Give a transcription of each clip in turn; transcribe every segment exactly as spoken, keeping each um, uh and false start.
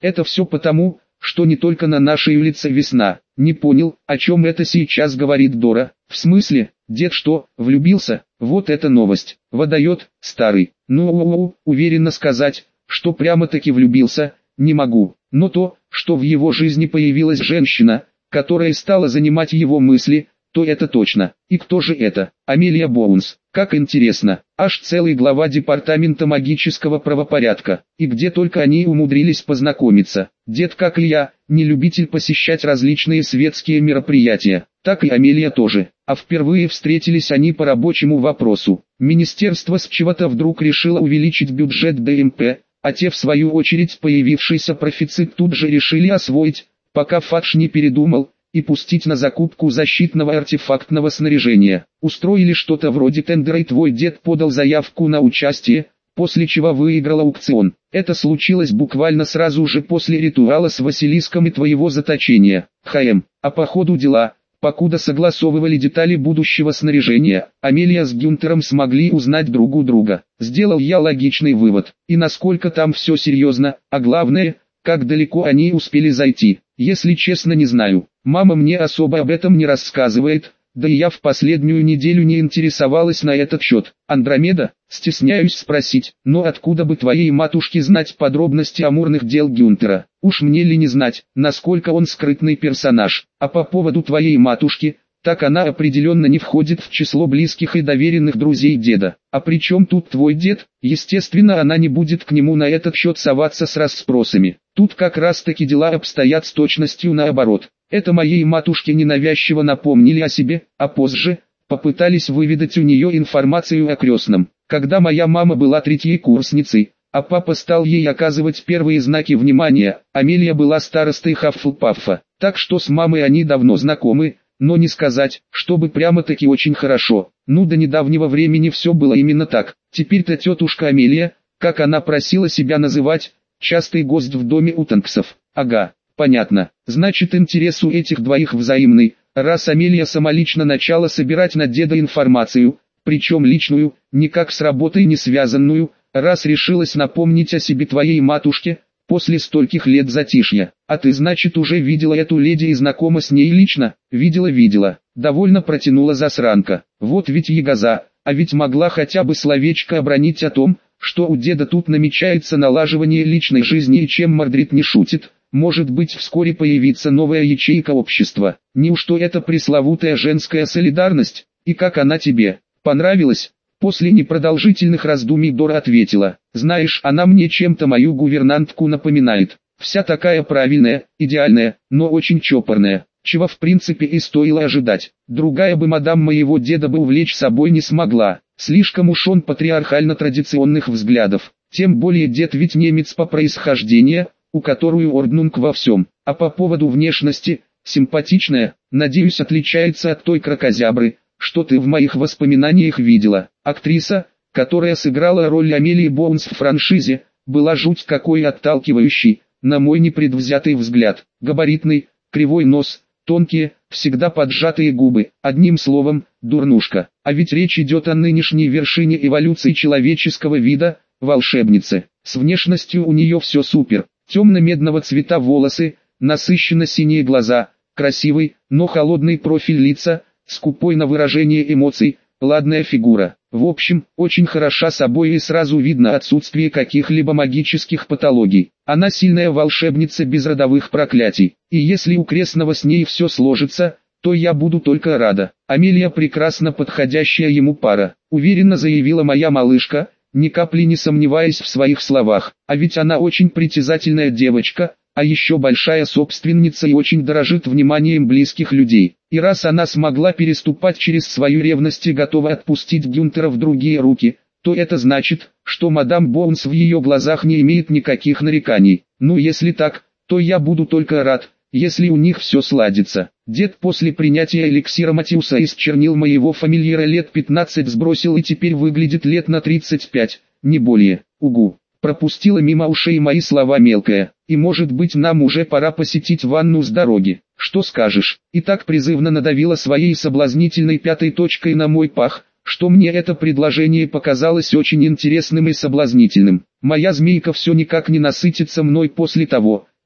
Это все потому, что не только на нашей улице весна. Не понял, о чем это сейчас говорит Дора. В смысле, дед что, влюбился? Вот это новость. Водает, старый. Ну, уверенно сказать, что прямо-таки влюбился, не могу. Но то, что в его жизни появилась женщина, которая стала занимать его мысли, то это точно. И кто же это? Амелия Боунс. Как интересно, аж целый глава департамента магического правопорядка. И где только они умудрились познакомиться. Дед, как и я, не любитель посещать различные светские мероприятия. Так и Амелия тоже. А впервые встретились они по рабочему вопросу. Министерство с чего-то вдруг решило увеличить бюджет ДМП, а те в свою очередь появившийся профицит тут же решили освоить, пока Фадж не передумал, и пустить на закупку защитного артефактного снаряжения. Устроили что-то вроде тендера, и твой дед подал заявку на участие, после чего выиграл аукцион. Это случилось буквально сразу же после ритуала с Василиском и твоего заточения. ХМ. А по ходу дела, покуда согласовывали детали будущего снаряжения, Амелия с Гюнтером смогли узнать друг у друга. Сделал я логичный вывод. И насколько там все серьезно, а главное, как далеко они успели зайти, если честно не знаю. Мама мне особо об этом не рассказывает, да и я в последнюю неделю не интересовалась на этот счет. Андромеда, стесняюсь спросить, но откуда бы твоей матушке знать подробности амурных дел Гюнтера? Уж мне ли не знать, насколько он скрытный персонаж. А по поводу твоей матушки, так она определенно не входит в число близких и доверенных друзей деда. А при чем тут твой дед? Естественно, она не будет к нему на этот счет соваться с расспросами. Тут как раз таки дела обстоят с точностью наоборот. Это моей матушке ненавязчиво напомнили о себе, а позже попытались выведать у нее информацию о крестном. Когда моя мама была третьей курсницей, а папа стал ей оказывать первые знаки внимания, Амелия была старостой Хаффлпаффа. Так что с мамой они давно знакомы, но не сказать, чтобы прямо-таки очень хорошо. Ну, до недавнего времени все было именно так. Теперь-то тетушка Амелия, как она просила себя называть, частый гость в доме Утанксов. Ага. Понятно, значит интерес у этих двоих взаимный, раз Амелия самолично начала собирать на деда информацию, причем личную, никак с работой не связанную, раз решилась напомнить о себе твоей матушке, после стольких лет затишья. А ты, значит, уже видела эту леди и знакома с ней лично? Видела-видела, довольно протянула засранка. Вот ведь ягоза, а ведь могла хотя бы словечко обронить о том, что у деда тут намечается налаживание личной жизни и чем Мордрид не шутит. Может быть, вскоре появится новая ячейка общества. Неужто это пресловутая женская солидарность? И как она тебе? Понравилась? После непродолжительных раздумий Дора ответила. Знаешь, она мне чем-то мою гувернантку напоминает. Вся такая правильная, идеальная, но очень чопорная. Чего в принципе и стоило ожидать. Другая бы мадам моего деда бы увлечь собой не смогла. Слишком уж он патриархально-традиционных взглядов. Тем более дед ведь немец по происхождению, у которую Орднунг во всем. А по поводу внешности, симпатичная, надеюсь, отличается от той кракозябры, что ты в моих воспоминаниях видела. Актриса, которая сыграла роль Амелии Боунс в франшизе, была жуть какой отталкивающей, на мой непредвзятый взгляд. Габаритный, кривой нос, тонкие, всегда поджатые губы, одним словом, дурнушка. А ведь речь идет о нынешней вершине эволюции человеческого вида, волшебнице. С внешностью у нее все супер. Темно-медного цвета волосы, насыщенно-синие глаза, красивый, но холодный профиль лица, скупой на выражение эмоций, ладная фигура. В общем, очень хороша собой и сразу видно отсутствие каких-либо магических патологий. Она сильная волшебница без родовых проклятий. И если у крестного с ней все сложится, то я буду только рада. Амелия прекрасно подходящая ему пара, уверенно заявила моя малышка, ни капли не сомневаясь в своих словах. А ведь она очень притязательная девочка, а еще большая собственница и очень дорожит вниманием близких людей. И раз она смогла переступать через свою ревность и готова отпустить Гюнтера в другие руки, то это значит, что мадам Боунс в ее глазах не имеет никаких нареканий. Ну если так, то я буду только рад, если у них все сладится. Дед после принятия эликсира Матиуса из чернил моего фамильяра лет пятнадцать сбросил и теперь выглядит лет на тридцать пять, не более. Угу. Пропустила мимо ушей мои слова мелкая. И может быть нам уже пора посетить ванну с дороги. Что скажешь? И так призывно надавила своей соблазнительной пятой точкой на мой пах, что мне это предложение показалось очень интересным и соблазнительным. Моя змейка все никак не насытится мной после того,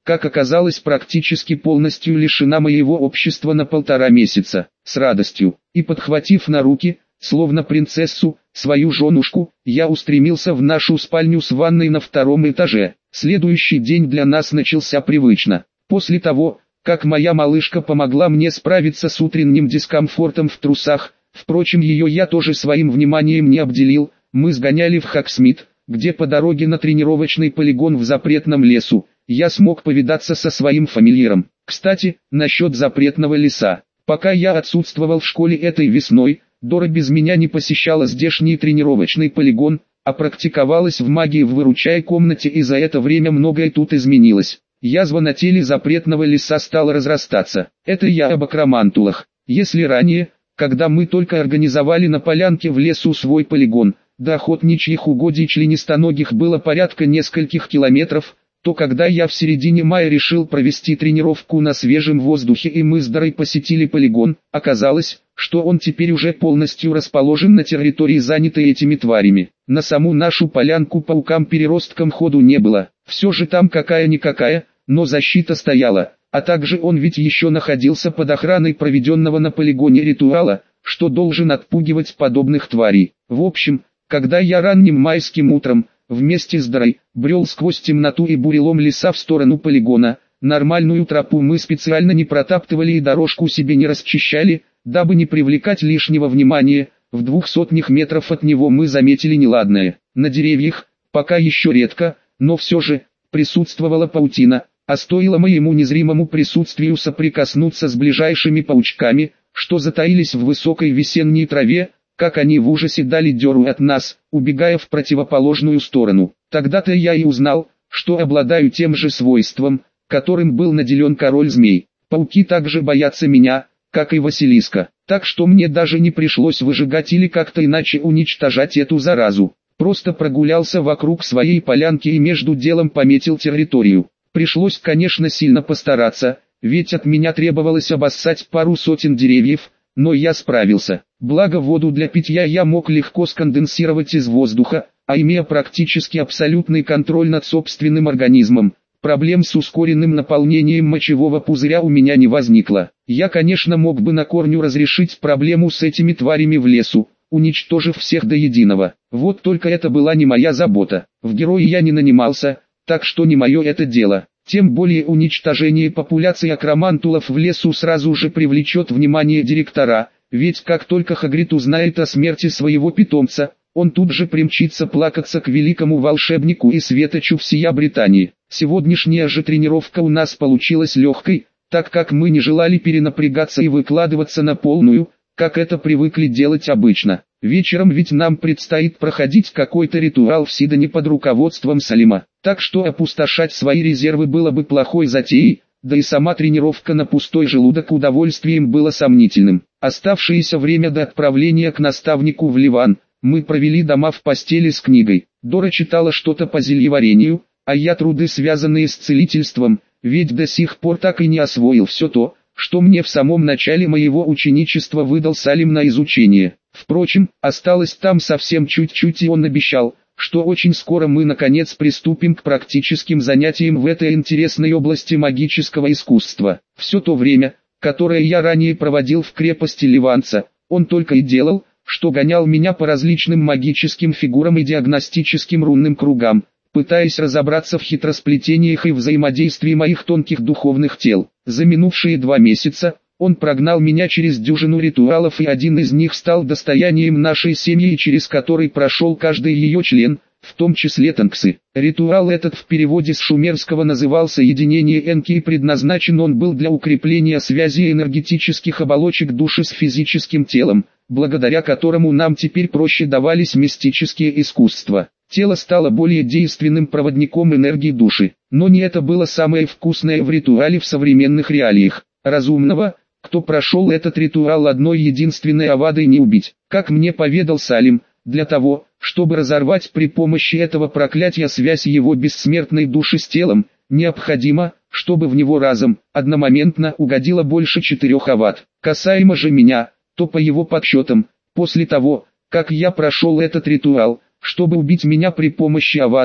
как оказалось, практически полностью лишена моего общества на полтора месяца. С радостью, и подхватив на руки, словно принцессу, свою женушку, я устремился в нашу спальню с ванной на втором этаже. Следующий день для нас начался привычно. После того, как моя малышка помогла мне справиться с утренним дискомфортом в трусах, впрочем, ее я тоже своим вниманием не обделил, мы сгоняли в Хаксмит, где по дороге на тренировочный полигон в запретном лесу, я смог повидаться со своим фамильяром. Кстати, насчет запретного леса. Пока я отсутствовал в школе этой весной, Дора без меня не посещала здешний тренировочный полигон, а практиковалась в магии в выручай комнате, и за это время многое тут изменилось. Язва на теле запретного леса стала разрастаться. Это я об акромантулах. Если ранее, когда мы только организовали на полянке в лесу свой полигон, до охотничьих угодий членистоногих было порядка нескольких километров, то когда я в середине мая решил провести тренировку на свежем воздухе и мы с Дорой посетили полигон, оказалось, что он теперь уже полностью расположен на территории, занятой этими тварями. На саму нашу полянку паукам-переросткам ходу не было, все же там какая-никакая, но защита стояла, а также он ведь еще находился под охраной проведенного на полигоне ритуала, что должен отпугивать подобных тварей. В общем, когда я ранним майским утром, вместе с Дорой, брел сквозь темноту и бурелом леса в сторону полигона, нормальную тропу мы специально не протаптывали и дорожку себе не расчищали, дабы не привлекать лишнего внимания. В двух сотнях метров от него мы заметили неладное. На деревьях, пока еще редко, но все же, присутствовала паутина, а стоило моему незримому присутствию соприкоснуться с ближайшими паучками, что затаились в высокой весенней траве, как они в ужасе дали дёру от нас, убегая в противоположную сторону. Тогда-то я и узнал, что обладаю тем же свойством, которым был наделен король змей. Пауки также боятся меня, как и Василиска, так что мне даже не пришлось выжигать или как-то иначе уничтожать эту заразу. Просто прогулялся вокруг своей полянки и между делом пометил территорию. Пришлось, конечно, сильно постараться, ведь от меня требовалось обоссать пару сотен деревьев, но я справился. Благо воду для питья я мог легко сконденсировать из воздуха, а имея практически абсолютный контроль над собственным организмом, проблем с ускоренным наполнением мочевого пузыря у меня не возникло. Я, конечно, мог бы на корню разрешить проблему с этими тварями в лесу, уничтожив всех до единого. Вот только это была не моя забота. В герои я не нанимался, так что не мое это дело. Тем более уничтожение популяции акромантулов в лесу сразу же привлечет внимание директора, ведь как только Хагрид узнает о смерти своего питомца, он тут же примчится плакаться к великому волшебнику и светочу всея Британии. Сегодняшняя же тренировка у нас получилась легкой, так как мы не желали перенапрягаться и выкладываться на полную, как это привыкли делать обычно. Вечером ведь нам предстоит проходить какой-то ритуал в Сидоне под руководством Салима, так что опустошать свои резервы было бы плохой затеей, да и сама тренировка на пустой желудок удовольствием было сомнительным. Оставшееся время до отправления к наставнику в Ливан, мы провели дома в постели с книгой. Дора читала что-то по зельеварению, а я труды, связанные с целительством, ведь до сих пор так и не освоил все то, что мне в самом начале моего ученичества выдал Салим на изучение. Впрочем, осталось там совсем чуть-чуть, и он обещал, что очень скоро мы наконец приступим к практическим занятиям в этой интересной области магического искусства. Все то время, которое я ранее проводил в крепости Ливанца, он только и делал, что гонял меня по различным магическим фигурам и диагностическим рунным кругам, пытаясь разобраться в хитросплетениях и взаимодействии моих тонких духовных тел. За минувшие два месяца он прогнал меня через дюжину ритуалов, и один из них стал достоянием нашей семьи, через который прошел каждый ее член, в том числе Танксы. Ритуал этот в переводе с шумерского назывался «Единение Энки», и предназначен он был для укрепления связи энергетических оболочек души с физическим телом, благодаря которому нам теперь проще давались мистические искусства. Тело стало более действенным проводником энергии души, но не это было самое вкусное в ритуале в современных реалиях. Разумного, кто прошел этот ритуал одной единственной авадой, не убить. Как мне поведал Салим, для того, чтобы разорвать при помощи этого проклятия связь его бессмертной души с телом, необходимо, чтобы в него разом, одномоментно угодило больше четырех авад. Касаемо же меня, то по его подсчетам, после того, как я прошел этот ритуал, чтобы убить меня при помощи авады,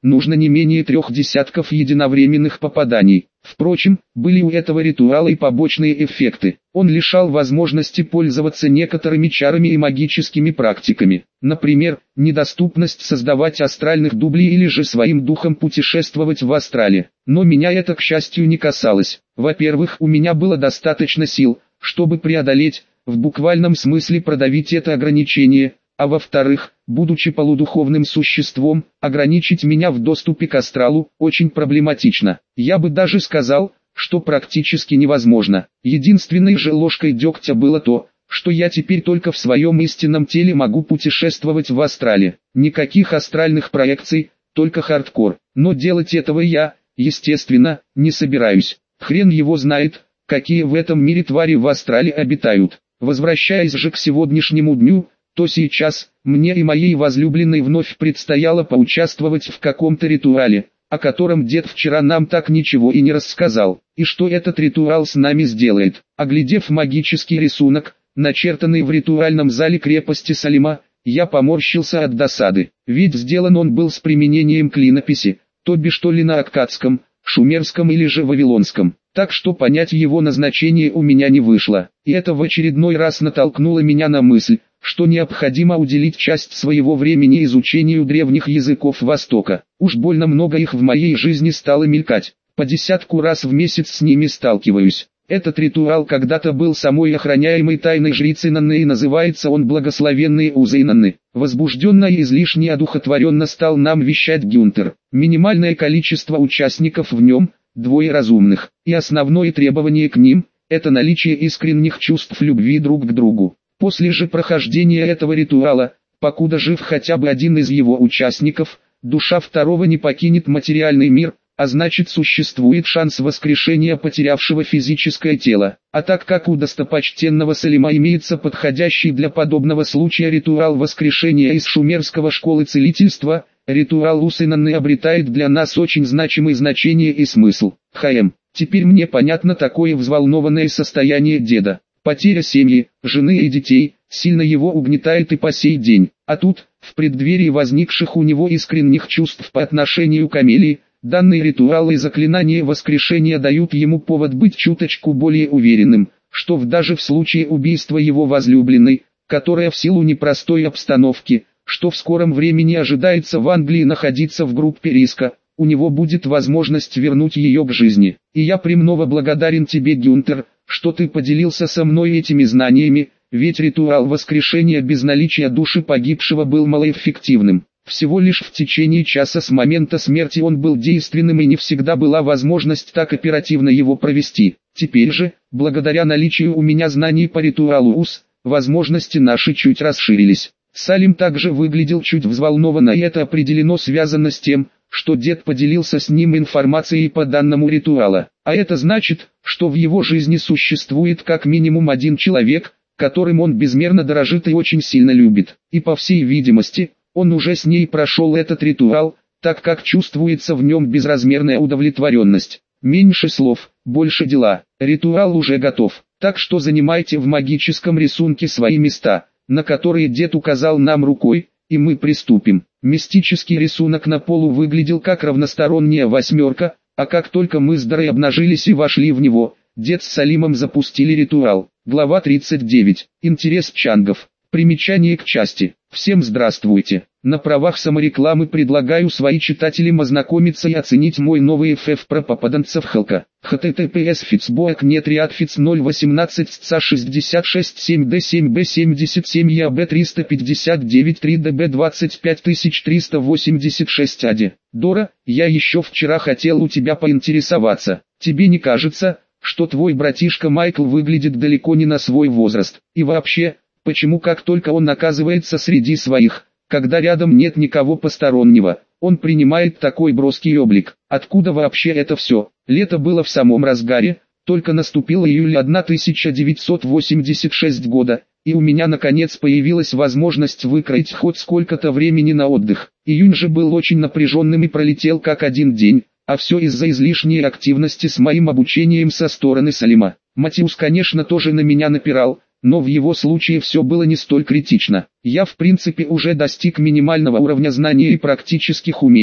нужно не менее трех десятков единовременных попаданий. Впрочем, были у этого ритуала и побочные эффекты. Он лишал возможности пользоваться некоторыми чарами и магическими практиками. Например, недоступность создавать астральных дублей или же своим духом путешествовать в астрале. Но меня это, к счастью, не касалось. Во-первых, у меня было достаточно сил, чтобы преодолеть, в буквальном смысле продавить это ограничение, а во-вторых, будучи полудуховным существом, ограничить меня в доступе к астралу очень проблематично. Я бы даже сказал, что практически невозможно. Единственной же ложкой дегтя было то, что я теперь только в своем истинном теле могу путешествовать в астрале. Никаких астральных проекций, только хардкор. Но делать этого я, естественно, не собираюсь. Хрен его знает, какие в этом мире твари в астрале обитают. Возвращаясь же к сегодняшнему дню, то сейчас, мне и моей возлюбленной вновь предстояло поучаствовать в каком-то ритуале, о котором дед вчера нам так ничего и не рассказал. И что этот ритуал с нами сделает? Оглядев магический рисунок, начертанный в ритуальном зале крепости Салима, я поморщился от досады. Ведь сделан он был с применением клинописи, то бишь то ли на аккадском, шумерском или же вавилонском. Так что понять его назначение у меня не вышло. И это в очередной раз натолкнуло меня на мысль, что необходимо уделить часть своего времени изучению древних языков Востока. Уж больно много их в моей жизни стало мелькать. По десятку раз в месяц с ними сталкиваюсь. Этот ритуал когда-то был самой охраняемой тайной жрицы Нанны, и называется он «Благословенные узы Нанны». Возбужденно и излишне одухотворенно стал нам вещать Гюнтер. Минимальное количество участников в нем – двое разумных, и основное требование к ним – это наличие искренних чувств любви друг к другу. После же прохождения этого ритуала, покуда жив хотя бы один из его участников, душа второго не покинет материальный мир, а значит существует шанс воскрешения потерявшего физическое тело. А так как у достопочтенного Салима имеется подходящий для подобного случая ритуал воскрешения из шумерского школы целительства, ритуал Усы Нанны обретает для нас очень значимое значение и смысл. Хм, теперь мне понятно такое взволнованное состояние деда. Потеря семьи, жены и детей, сильно его угнетает и по сей день. А тут, в преддверии возникших у него искренних чувств по отношению к Амелии, данные ритуалы и заклинания воскрешения дают ему повод быть чуточку более уверенным, что в даже в случае убийства его возлюбленной, которая в силу непростой обстановки, что в скором времени ожидается в Англии находиться в группе риска, у него будет возможность вернуть ее к жизни. И я премного благодарен тебе, Гюнтер, что ты поделился со мной этими знаниями, ведь ритуал воскрешения без наличия души погибшего был малоэффективным. Всего лишь в течение часа с момента смерти он был действенным, и не всегда была возможность так оперативно его провести. Теперь же, благодаря наличию у меня знаний по ритуалу УС, возможности наши чуть расширились. Салим также выглядел чуть взволнованно, и это определенно связано с тем, что дед поделился с ним информацией по данному ритуалу. А это значит, что в его жизни существует как минимум один человек, которым он безмерно дорожит и очень сильно любит. И по всей видимости, он уже с ней прошел этот ритуал, так как чувствуется в нем безразмерная удовлетворенность. Меньше слов, больше дела. Ритуал уже готов, так что занимайте в магическом рисунке свои места, на которые дед указал нам рукой, и мы приступим. Мистический рисунок на полу выглядел как равносторонняя восьмерка, а как только мы с Дарой обнажились и вошли в него, дед с Салимом запустили ритуал. Глава тридцать девять. Интерес чангов. Примечание к части. Всем здравствуйте. На правах саморекламы предлагаю своим читателям ознакомиться и оценить мой новый эф эф про попаданцев Халка. https фицбоак нет риадфиц ноль восемнадцать сца шестьдесят шесть семь д семь б семьдесят семь яб триста пятьдесят девять три дб двадцать пять тысяч триста восемьдесят шесть ади. Дора, я еще вчера хотел у тебя поинтересоваться. Тебе не кажется, что твой братишка Майкл выглядит далеко не на свой возраст? И вообще, почему как только он оказывается среди своих, когда рядом нет никого постороннего, он принимает такой броский облик? Откуда вообще это все? Лето было в самом разгаре, только наступил июль тысяча девятьсот восемьдесят шестого года, и у меня наконец появилась возможность выкроить хоть сколько-то времени на отдых. Июнь же был очень напряженным и пролетел как один день, а все из-за излишней активности с моим обучением со стороны Салима. Матиус, конечно, тоже на меня напирал, но в его случае все было не столь критично. Я в принципе уже достиг минимального уровня знаний и практических умений,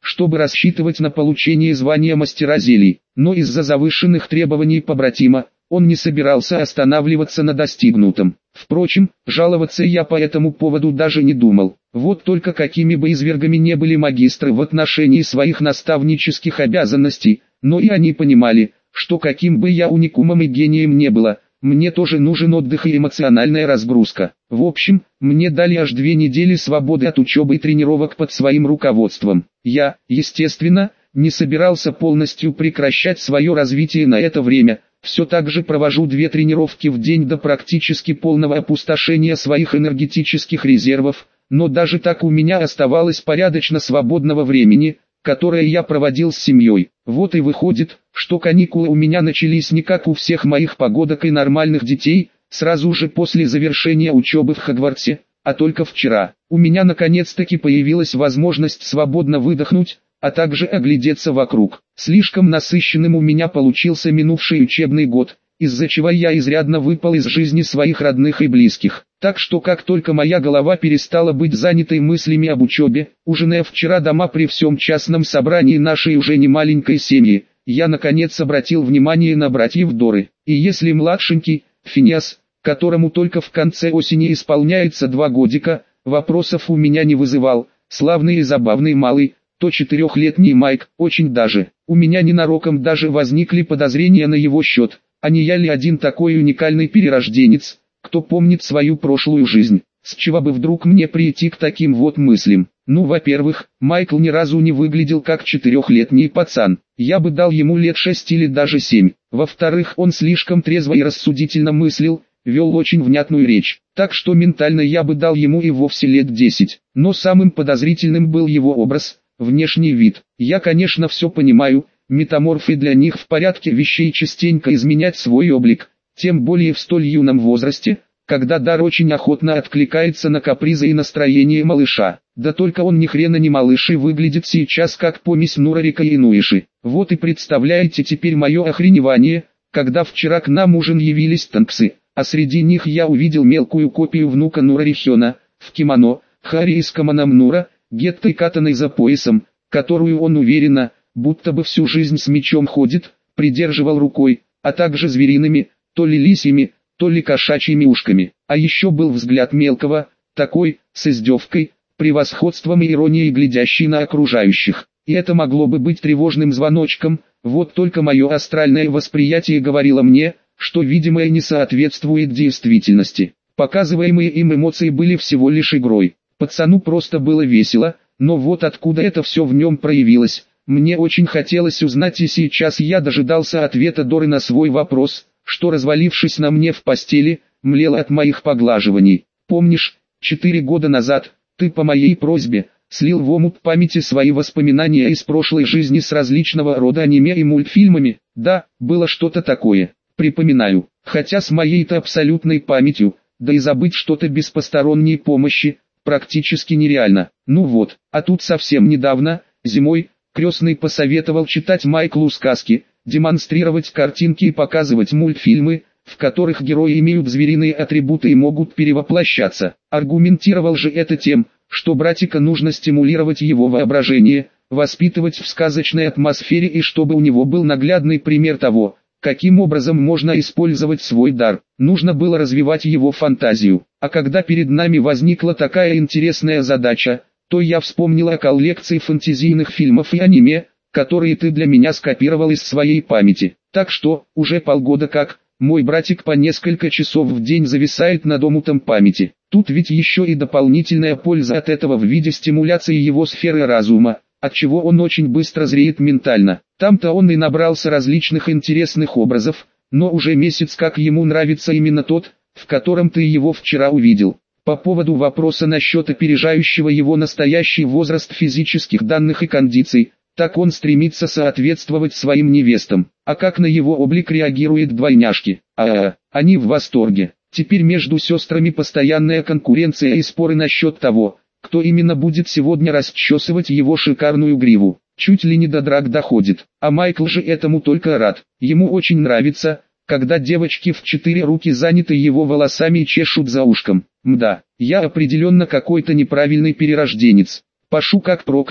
чтобы рассчитывать на получение звания мастера зелий. Но из-за завышенных требований побратима, он не собирался останавливаться на достигнутом. Впрочем, жаловаться я по этому поводу даже не думал. Вот только какими бы извергами не были магистры в отношении своих наставнических обязанностей, но и они понимали, что каким бы я уникумом и гением не было, мне тоже нужен отдых и эмоциональная разгрузка. В общем, мне дали аж две недели свободы от учебы и тренировок под своим руководством. Я, естественно, не собирался полностью прекращать свое развитие на это время. Все так же провожу две тренировки в день до практически полного опустошения своих энергетических резервов, но даже так у меня оставалось порядочно свободного времени, которое я проводил с семьей. Вот и выходит, что каникулы у меня начались не как у всех моих погодок и нормальных детей, сразу же после завершения учебы в Хогвартсе, а только вчера. У меня наконец-таки появилась возможность свободно выдохнуть, а также оглядеться вокруг. Слишком насыщенным у меня получился минувший учебный год, из-за чего я изрядно выпал из жизни своих родных и близких. Так что как только моя голова перестала быть занятой мыслями об учебе, ужиная вчера дома при всем частном собрании нашей уже не маленькой семьи, я наконец обратил внимание на братьев Доры. И если младшенький, Финиас, которому только в конце осени исполняется два годика, вопросов у меня не вызывал, славный и забавный малый, то четырехлетний Майк, очень даже. У меня ненароком даже возникли подозрения на его счет, а не я ли один такой уникальный перерожденец, кто помнит свою прошлую жизнь. С чего бы вдруг мне прийти к таким вот мыслям? Ну, во-первых, Майкл ни разу не выглядел как четырехлетний пацан, я бы дал ему лет шесть или даже семь. Во-вторых, он слишком трезво и рассудительно мыслил, вел очень внятную речь, так что ментально я бы дал ему и вовсе лет десять. Но самым подозрительным был его образ, внешний вид. Я, конечно, все понимаю, метаморфы для них в порядке вещей частенько изменять свой облик, тем более в столь юном возрасте, когда дар очень охотно откликается на капризы и настроение малыша. Да только он ни хрена не малыш и выглядит сейчас как помесь Нурарика и Инуиши. Вот и представляете теперь мое охреневание, когда вчера к нам ужин явились танксы, а среди них я увидел мелкую копию внука Нурарихена, в кимоно, Хари из Каманом Нура, геттой катаной за поясом, которую он уверенно, будто бы всю жизнь с мечом ходит, придерживал рукой, а также звериными, то ли лисьими, то ли кошачьими ушками. А еще был взгляд мелкого, такой, с издевкой, превосходством и иронией глядящий на окружающих. И это могло бы быть тревожным звоночком, вот только мое астральное восприятие говорило мне, что видимое не соответствует действительности. Показываемые им эмоции были всего лишь игрой. Пацану просто было весело, но вот откуда это все в нем проявилось, мне очень хотелось узнать, и сейчас я дожидался ответа Доры на свой вопрос, что, развалившись на мне в постели, млел от моих поглаживаний. Помнишь, четыре года назад, ты по моей просьбе, слил в омут памяти свои воспоминания из прошлой жизни с различного рода аниме и мультфильмами? Да, было что-то такое, припоминаю, хотя с моей-то абсолютной памятью, да и забыть что-то без посторонней помощи, практически нереально. Ну вот, а тут совсем недавно, зимой, крестный посоветовал читать Майклу сказки, демонстрировать картинки и показывать мультфильмы, в которых герои имеют звериные атрибуты и могут перевоплощаться. Аргументировал же это тем, что братика нужно стимулировать его воображение, воспитывать в сказочной атмосфере и чтобы у него был наглядный пример того, каким образом можно использовать свой дар. Нужно было развивать его фантазию. А когда перед нами возникла такая интересная задача, то я вспомнил о коллекции фэнтезийных фильмов и аниме, которые ты для меня скопировал из своей памяти. Так что, уже полгода как, мой братик по несколько часов в день зависает над омутом памяти. Тут ведь еще и дополнительная польза от этого в виде стимуляции его сферы разума, отчего он очень быстро зреет ментально. Там-то он и набрался различных интересных образов, но уже месяц как ему нравится именно тот, в котором ты его вчера увидел. По поводу вопроса насчет опережающего его настоящий возраст физических данных и кондиций, так он стремится соответствовать своим невестам. А как на его облик реагирует двойняшки? А-а, они в восторге. Теперь между сестрами постоянная конкуренция и споры насчет того, кто именно будет сегодня расчесывать его шикарную гриву. Чуть ли не до драк доходит. А Майкл же этому только рад. Ему очень нравится, когда девочки в четыре руки заняты его волосами и чешут за ушком. Мда, я определенно какой-то неправильный перерожденец. Пашу как проклятый,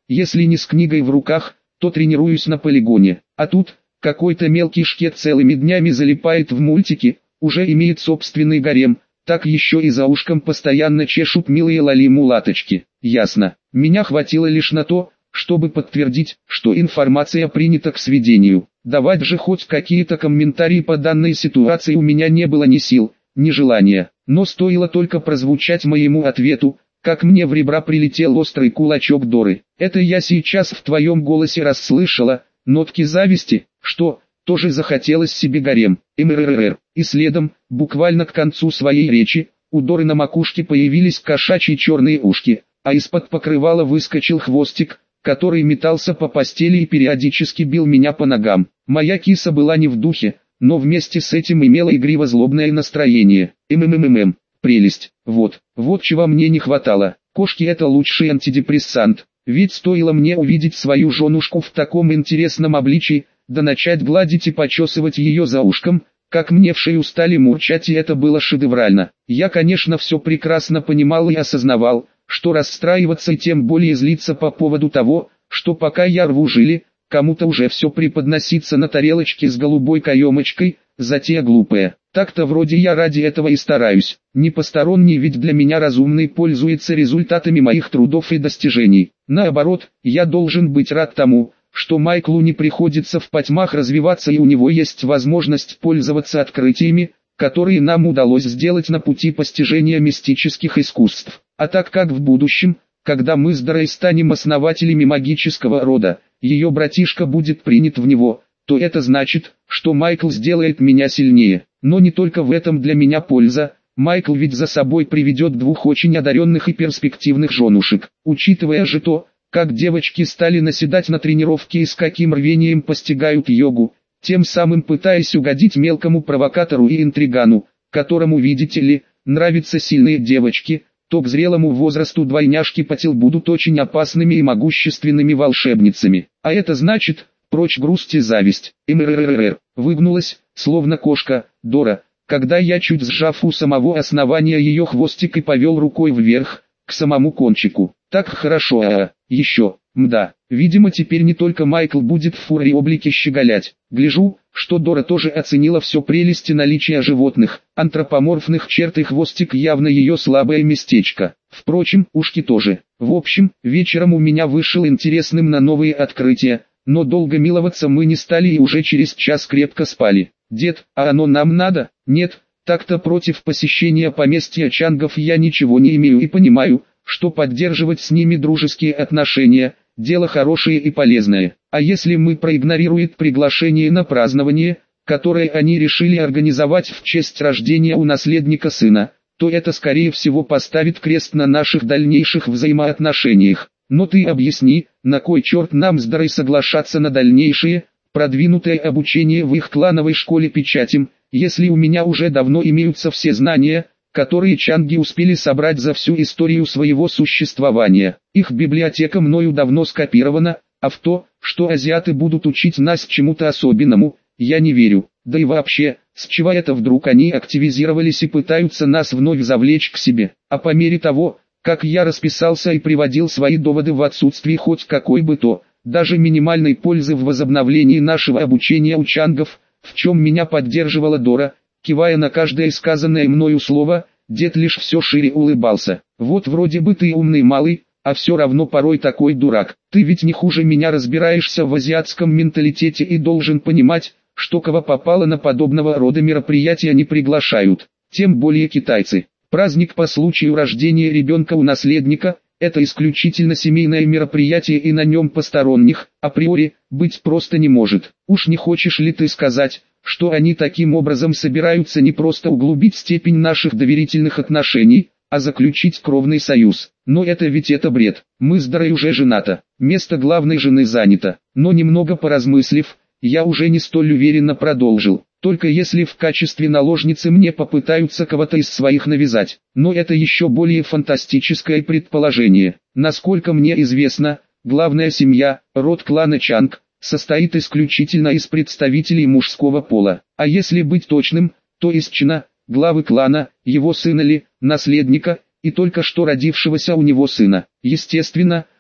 если не с книгой в руках, то тренируюсь на полигоне. А тут, какой-то мелкий шкет целыми днями залипает в мультики, уже имеет собственный гарем, так еще и за ушком постоянно чешут милые лали-мулаточки. Ясно. Меня хватило лишь на то, чтобы подтвердить, что информация принята к сведению. Давать же хоть какие-то комментарии по данной ситуации у меня не было ни сил, ни желания. Но стоило только прозвучать моему ответу, как мне в ребра прилетел острый кулачок Доры. Это я сейчас в твоем голосе расслышала, нотки зависти, что, тоже захотелось себе гарем, мрррр. И следом, буквально к концу своей речи, у Доры на макушке появились кошачьи черные ушки, а из-под покрывала выскочил хвостик, который метался по постели и периодически бил меня по ногам. Моя киса была не в духе, но вместе с этим имела игриво-злобное настроение. Ммммм, прелесть, вот, вот чего мне не хватало. Кошки — это лучший антидепрессант, ведь стоило мне увидеть свою женушку в таком интересном обличии, да начать гладить и почесывать ее за ушком, как мне в шею стали мурчать, и это было шедеврально. Я, конечно, все прекрасно понимал и осознавал, что расстраиваться и тем более злиться по поводу того, что пока я рву жили, кому-то уже все преподносится на тарелочке с голубой каемочкой, затея глупая. Так-то вроде я ради этого и стараюсь, не посторонний, ведь для меня разумный пользуется результатами моих трудов и достижений. Наоборот, я должен быть рад тому, что Майклу не приходится в потьмах развиваться и у него есть возможность пользоваться открытиями, которые нам удалось сделать на пути постижения мистических искусств. А так как в будущем, когда мы с Дорой станем основателями магического рода, ее братишка будет принят в него, то это значит, что Майкл сделает меня сильнее. Но не только в этом для меня польза, Майкл ведь за собой приведет двух очень одаренных и перспективных женушек. Учитывая же то, как девочки стали наседать на тренировки и с каким рвением постигают йогу, тем самым пытаясь угодить мелкому провокатору и интригану, которому, видите ли, нравятся сильные девочки, то к зрелому возрасту двойняшки Патил будут очень опасными и могущественными волшебницами. А это значит, прочь грусть и зависть. Мррррр, выгнулась, словно кошка, Дора, когда я, чуть сжав у самого основания ее хвостик и повел рукой вверх, к самому кончику. Так хорошо, а, еще, мда. Видимо, теперь не только Майкл будет в фуре облике щеголять. Гляжу, что Дора тоже оценила все прелести наличия животных, антропоморфных черт и хвостик явно ее слабое местечко. Впрочем, ушки тоже. В общем, вечером у меня вышел интересным на новые открытия, но долго миловаться мы не стали и уже через час крепко спали. Дед, а оно нам надо? Нет, так-то против посещения поместья Чангов я ничего не имею и понимаю, что поддерживать с ними дружеские отношения – дело хорошее и полезное. А если мы проигнорируем приглашение на празднование, которое они решили организовать в честь рождения у наследника сына, то это скорее всего поставит крест на наших дальнейших взаимоотношениях. Но ты объясни, на кой черт нам с Дорой соглашаться на дальнейшее, продвинутое обучение в их клановой школе печатям, если у меня уже давно имеются все знания, которые чанги успели собрать за всю историю своего существования. Их библиотека мною давно скопирована, а в то, что азиаты будут учить нас чему-то особенному, я не верю. Да и вообще, с чего это вдруг они активизировались и пытаются нас вновь завлечь к себе? А по мере того, как я расписался и приводил свои доводы в отсутствии хоть какой бы то, даже минимальной пользы в возобновлении нашего обучения у чангов, в чем меня поддерживала Дора, кивая на каждое сказанное мною слово, дед лишь все шире улыбался. Вот вроде бы ты умный малый, а все равно порой такой дурак. Ты ведь не хуже меня разбираешься в азиатском менталитете и должен понимать, что кого попало на подобного рода мероприятия не приглашают, тем более китайцы. Праздник по случаю рождения ребенка у наследника – это исключительно семейное мероприятие и на нем посторонних, априори, быть просто не может. Уж не хочешь ли ты сказать, что они таким образом собираются не просто углубить степень наших доверительных отношений, а заключить кровный союз? Но это ведь это бред. Мы с Дорой уже женаты, место главной жены занято. Но немного поразмыслив, я уже не столь уверенно продолжил. Только если в качестве наложницы мне попытаются кого-то из своих навязать. Но это еще более фантастическое предположение. Насколько мне известно, главная семья, род клана Чанг, состоит исключительно из представителей мужского пола. А если быть точным, то из Чина, главы клана, его сына ли, наследника, и только что родившегося у него сына. Естественно,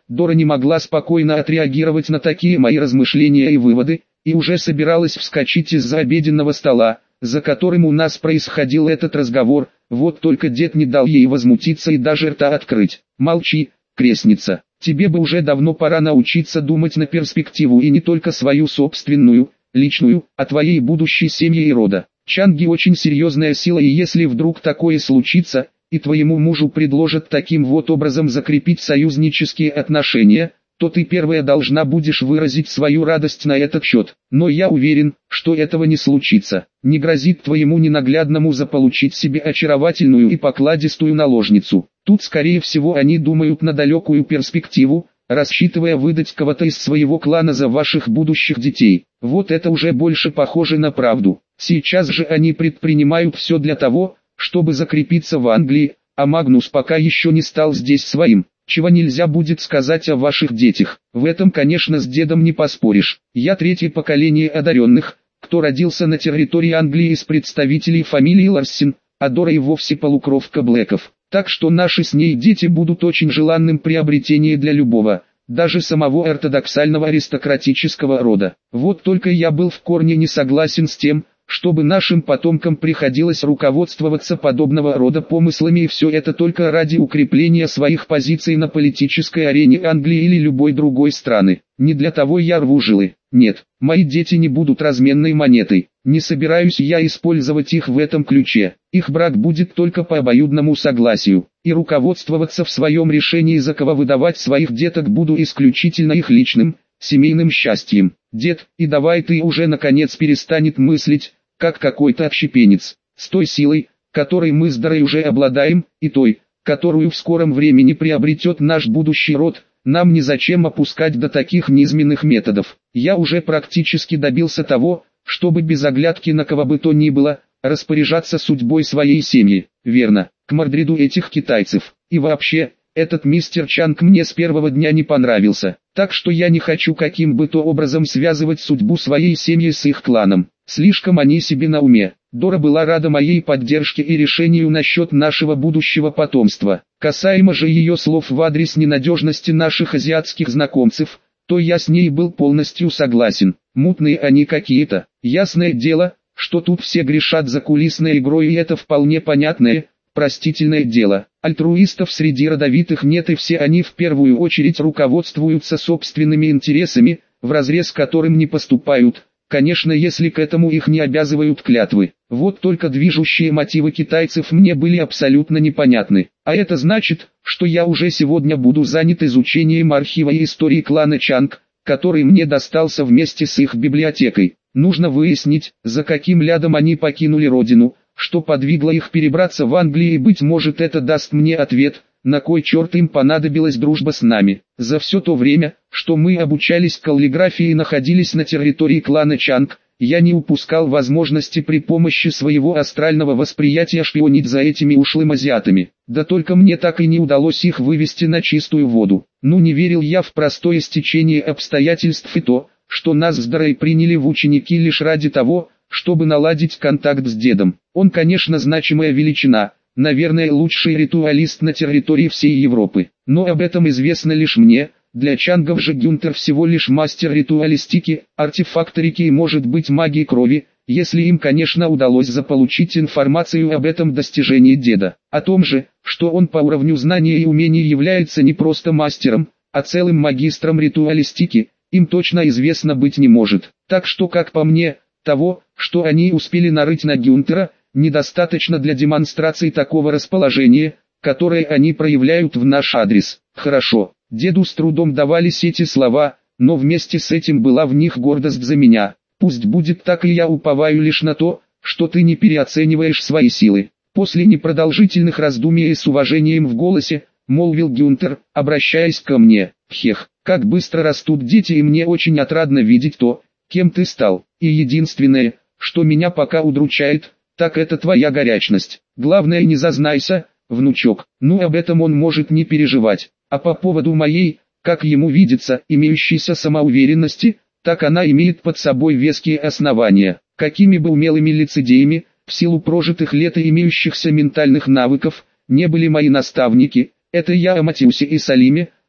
Дора не могла спокойно отреагировать на такие мои размышления и выводы, и уже собиралась вскочить из-за обеденного стола, за которым у нас происходил этот разговор, вот только дед не дал ей возмутиться и даже рта открыть. «Молчи, крестница, тебе бы уже давно пора научиться думать на перспективу и не только свою собственную, личную, а твоей будущей семьи и рода. Чанги очень серьезная сила, и если вдруг такое случится, и твоему мужу предложат таким вот образом закрепить союзнические отношения, то ты первая должна будешь выразить свою радость на этот счет. Но я уверен, что этого не случится. Не грозит твоему ненаглядному заполучить себе очаровательную и покладистую наложницу. Тут скорее всего они думают на далекую перспективу, рассчитывая выдать кого-то из своего клана за ваших будущих детей. Вот это уже больше похоже на правду. Сейчас же они предпринимают все для того, чтобы закрепиться в Англии, а Магнус пока еще не стал здесь своим. Чего нельзя будет сказать о ваших детях. В этом, конечно, с дедом не поспоришь. Я третье поколение одаренных, кто родился на территории Англии из представителей фамилии Ларсен, а Дора и вовсе полукровка Блэков. Так что наши с ней дети будут очень желанным приобретением для любого, даже самого ортодоксального аристократического рода. Вот только я был в корне не согласен с тем, чтобы нашим потомкам приходилось руководствоваться подобного рода помыслами, и все это только ради укрепления своих позиций на политической арене Англии или любой другой страны. Не для того я рву жилы. Нет, мои дети не будут разменной монетой. Не собираюсь я использовать их в этом ключе. Их брак будет только по обоюдному согласию. И руководствоваться в своем решении, за кого выдавать своих деток, буду исключительно их личным, семейным счастьем. Дед, и давай ты уже наконец перестанет мыслить, как какой-то отщепенец, с той силой, которой мы с Дорой уже обладаем, и той, которую в скором времени приобретет наш будущий род, нам незачем опускать до таких низменных методов. Я уже практически добился того, чтобы без оглядки на кого бы то ни было, распоряжаться судьбой своей семьи. Верно, к Мордреду этих китайцев. И вообще, этот мистер Чанг мне с первого дня не понравился, так что я не хочу каким бы то образом связывать судьбу своей семьи с их кланом. Слишком они себе на уме. Дора была рада моей поддержке и решению насчет нашего будущего потомства. Касаемо же ее слов в адрес ненадежности наших азиатских знакомцев, то я с ней был полностью согласен. Мутные они какие-то. Ясное дело, что тут все грешат закулисной игрой, и это вполне понятное, простительное дело. Альтруистов среди родовитых нет, и все они в первую очередь руководствуются собственными интересами, вразрез которым не поступают. Конечно, если к этому их не обязывают клятвы. Вот только движущие мотивы китайцев мне были абсолютно непонятны. А это значит, что я уже сегодня буду занят изучением архива и истории клана Чанг, который мне достался вместе с их библиотекой. Нужно выяснить, за каким лядом они покинули родину, что подвигло их перебраться в Англию, и быть может это даст мне ответ, на кой черт им понадобилась дружба с нами. За все то время, что мы обучались каллиграфии и находились на территории клана Чанг, я не упускал возможности при помощи своего астрального восприятия шпионить за этими ушлым азиатами. Да только мне так и не удалось их вывести на чистую воду. Ну, не верил я в простое стечение обстоятельств и то, что нас с Дорой приняли в ученики лишь ради того, чтобы наладить контакт с дедом. Он, конечно, значимая величина, наверное, лучший ритуалист на территории всей Европы. Но об этом известно лишь мне. Для Чангов же Гюнтер всего лишь мастер ритуалистики, артефакторики и, может быть, магии крови, если им, конечно, удалось заполучить информацию об этом достижении деда. О том же, что он по уровню знаний и умений является не просто мастером, а целым магистром ритуалистики, им точно известно быть не может. Так что, как по мне, того, что они успели нарыть на Гюнтера, недостаточно для демонстрации такого расположения, которое они проявляют в наш адрес. Хорошо, деду с трудом давались эти слова, но вместе с этим была в них гордость за меня. Пусть будет так, и я уповаю лишь на то, что ты не переоцениваешь свои силы. После непродолжительных раздумий и с уважением в голосе, молвил Гюнтер, обращаясь ко мне. Хех, как быстро растут дети, и мне очень отрадно видеть то, кем ты стал. И единственное, что меня пока удручает, так это твоя горячность. Главное, не зазнайся, внучок. Ну, об этом он может не переживать. А по поводу моей, как ему видится, имеющейся самоуверенности, так она имеет под собой веские основания. Какими бы умелыми лицедеями, в силу прожитых лет и имеющихся ментальных навыков, не были мои наставники, это я о Матиусе и Салиме,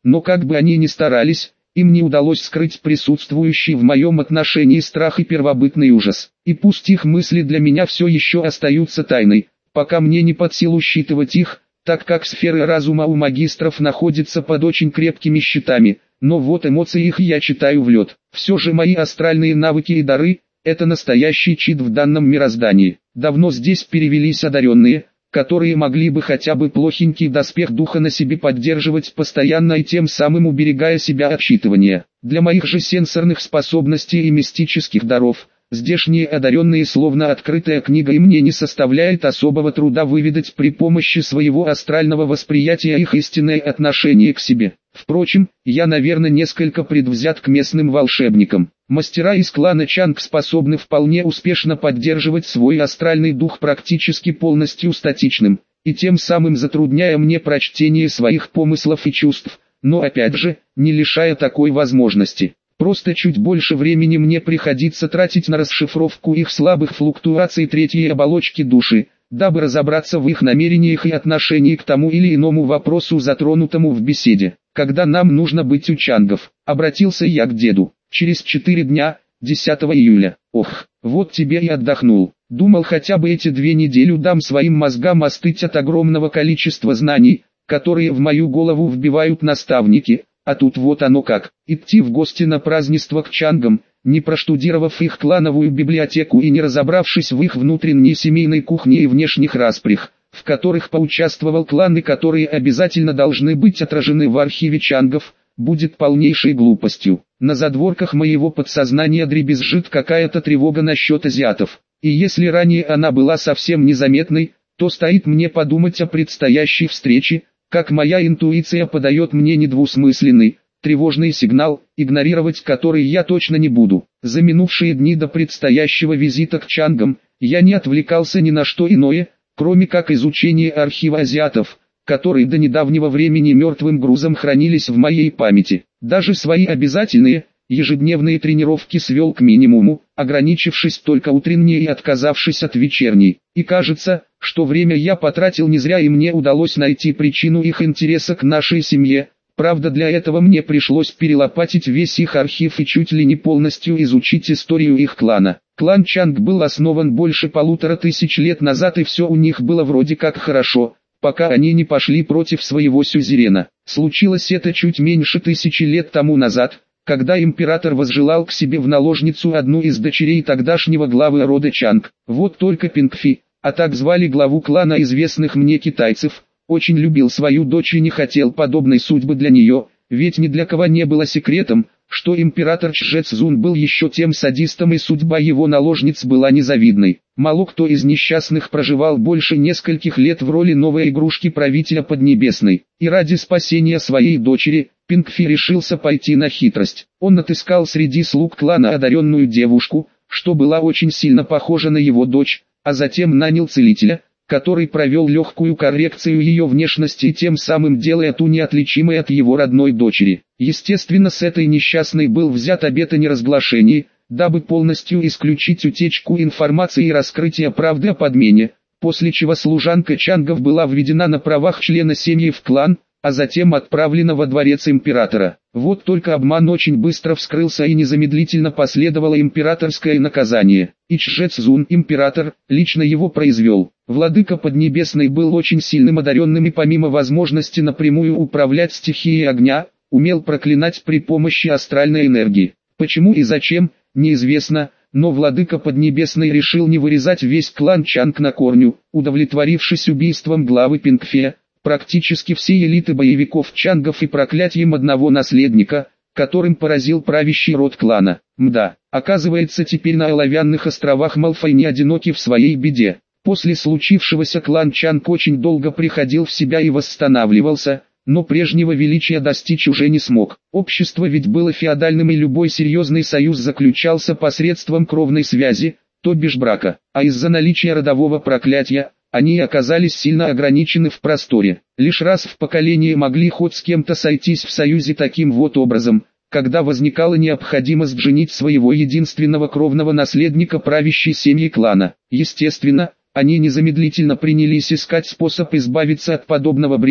но как бы они ни старались, им не удалось скрыть присутствующий в моем отношении страх и первобытный ужас. И пусть их мысли для меня все еще остаются тайной, пока мне не под силу считывать их, так как сферы разума у магистров находятся под очень крепкими щитами, но вот эмоции их я читаю в лед. Все же мои астральные навыки и дары – это настоящий чит в данном мироздании. Давно здесь перевелись одаренные, которые могли бы хотя бы плохенький доспех духа на себе поддерживать постоянно и тем самым уберегая себя от считывания. Для моих же сенсорных способностей и мистических даров, здешние одаренные словно открытая книга, и мне не составляет особого труда выведать при помощи своего астрального восприятия их истинное отношение к себе. Впрочем, я, наверное, несколько предвзят к местным волшебникам. Мастера из клана Чанг способны вполне успешно поддерживать свой астральный дух практически полностью статичным, и тем самым затрудняя мне прочтение своих помыслов и чувств, но опять же, не лишая такой возможности. Просто чуть больше времени мне приходится тратить на расшифровку их слабых флуктуаций третьей оболочки души, дабы разобраться в их намерениях и отношении к тому или иному вопросу, затронутому в беседе. Когда нам нужно быть у Чангов, обратился я к деду. Через четыре дня, десятого июля. Ох, вот тебе и отдохнул. Думал, хотя бы эти две недели дам своим мозгам остыть от огромного количества знаний, которые в мою голову вбивают наставники. А тут вот оно как, идти в гости на празднество к Чангам, не проштудировав их клановую библиотеку и не разобравшись в их внутренней семейной кухне и внешних распрях, в которых поучаствовал клан и которые обязательно должны быть отражены в архиве Чангов, будет полнейшей глупостью. На задворках моего подсознания дребезжит какая-то тревога насчет азиатов, и если ранее она была совсем незаметной, то стоит мне подумать о предстоящей встрече, как моя интуиция подает мне недвусмысленный, тревожный сигнал, игнорировать который я точно не буду. За минувшие дни до предстоящего визита к Чангам, я не отвлекался ни на что иное, кроме как изучения архива азиатов, которые до недавнего времени мертвым грузом хранились в моей памяти. Даже свои обязательные, ежедневные тренировки свел к минимуму, ограничившись только утренней и отказавшись от вечерней. И кажется, что время я потратил не зря, и мне удалось найти причину их интереса к нашей семье. Правда, для этого мне пришлось перелопатить весь их архив и чуть ли не полностью изучить историю их клана. Клан Чанг был основан больше полутора тысяч лет назад, и все у них было вроде как хорошо, пока они не пошли против своего сюзерена. Случилось это чуть меньше тысячи лет тому назад, когда император возжелал к себе в наложницу одну из дочерей тогдашнего главы рода Чанг. Вот только Пингфи, а так звали главу клана известных мне китайцев, очень любил свою дочь и не хотел подобной судьбы для нее, ведь ни для кого не было секретом, что император Чжэцзун был еще тем садистом, и судьба его наложниц была незавидной. Мало кто из несчастных проживал больше нескольких лет в роли новой игрушки правителя Поднебесной, и ради спасения своей дочери, Пингфи решился пойти на хитрость. Он отыскал среди слуг клана одаренную девушку, что была очень сильно похожа на его дочь, а затем нанял целителя, который провел легкую коррекцию ее внешности, тем самым делая ту неотличимой от его родной дочери. Естественно, с этой несчастной был взят обет о неразглашении, дабы полностью исключить утечку информации и раскрытие правды о подмене, после чего служанка Чангов была введена на правах члена семьи в клан, а затем отправлена во дворец императора. Вот только обман очень быстро вскрылся, и незамедлительно последовало императорское наказание. И Чжэцзун, император, лично его произвел. Владыка Поднебесный был очень сильным одаренным, и помимо возможности напрямую управлять стихией огня, умел проклинать при помощи астральной энергии. Почему и зачем, неизвестно, но Владыка Поднебесный решил не вырезать весь клан Чанг на корню, удовлетворившись убийством главы Пингфе, практически всей элиты боевиков Чангов и проклятием одного наследника, которым поразил правящий род клана. Мда, оказывается, теперь на Оловянных островах Малфой не одиноки в своей беде. После случившегося клан Чанг очень долго приходил в себя и восстанавливался, но прежнего величия достичь уже не смог. Общество ведь было феодальным, и любой серьезный союз заключался посредством кровной связи, то бишь брака, а из-за наличия родового проклятия, они оказались сильно ограничены в просторе. Лишь раз в поколении могли хоть с кем-то сойтись в союзе таким вот образом, когда возникала необходимость женить своего единственного кровного наследника правящей семьи клана. Естественно, они незамедлительно принялись искать способ избавиться от подобного бремя,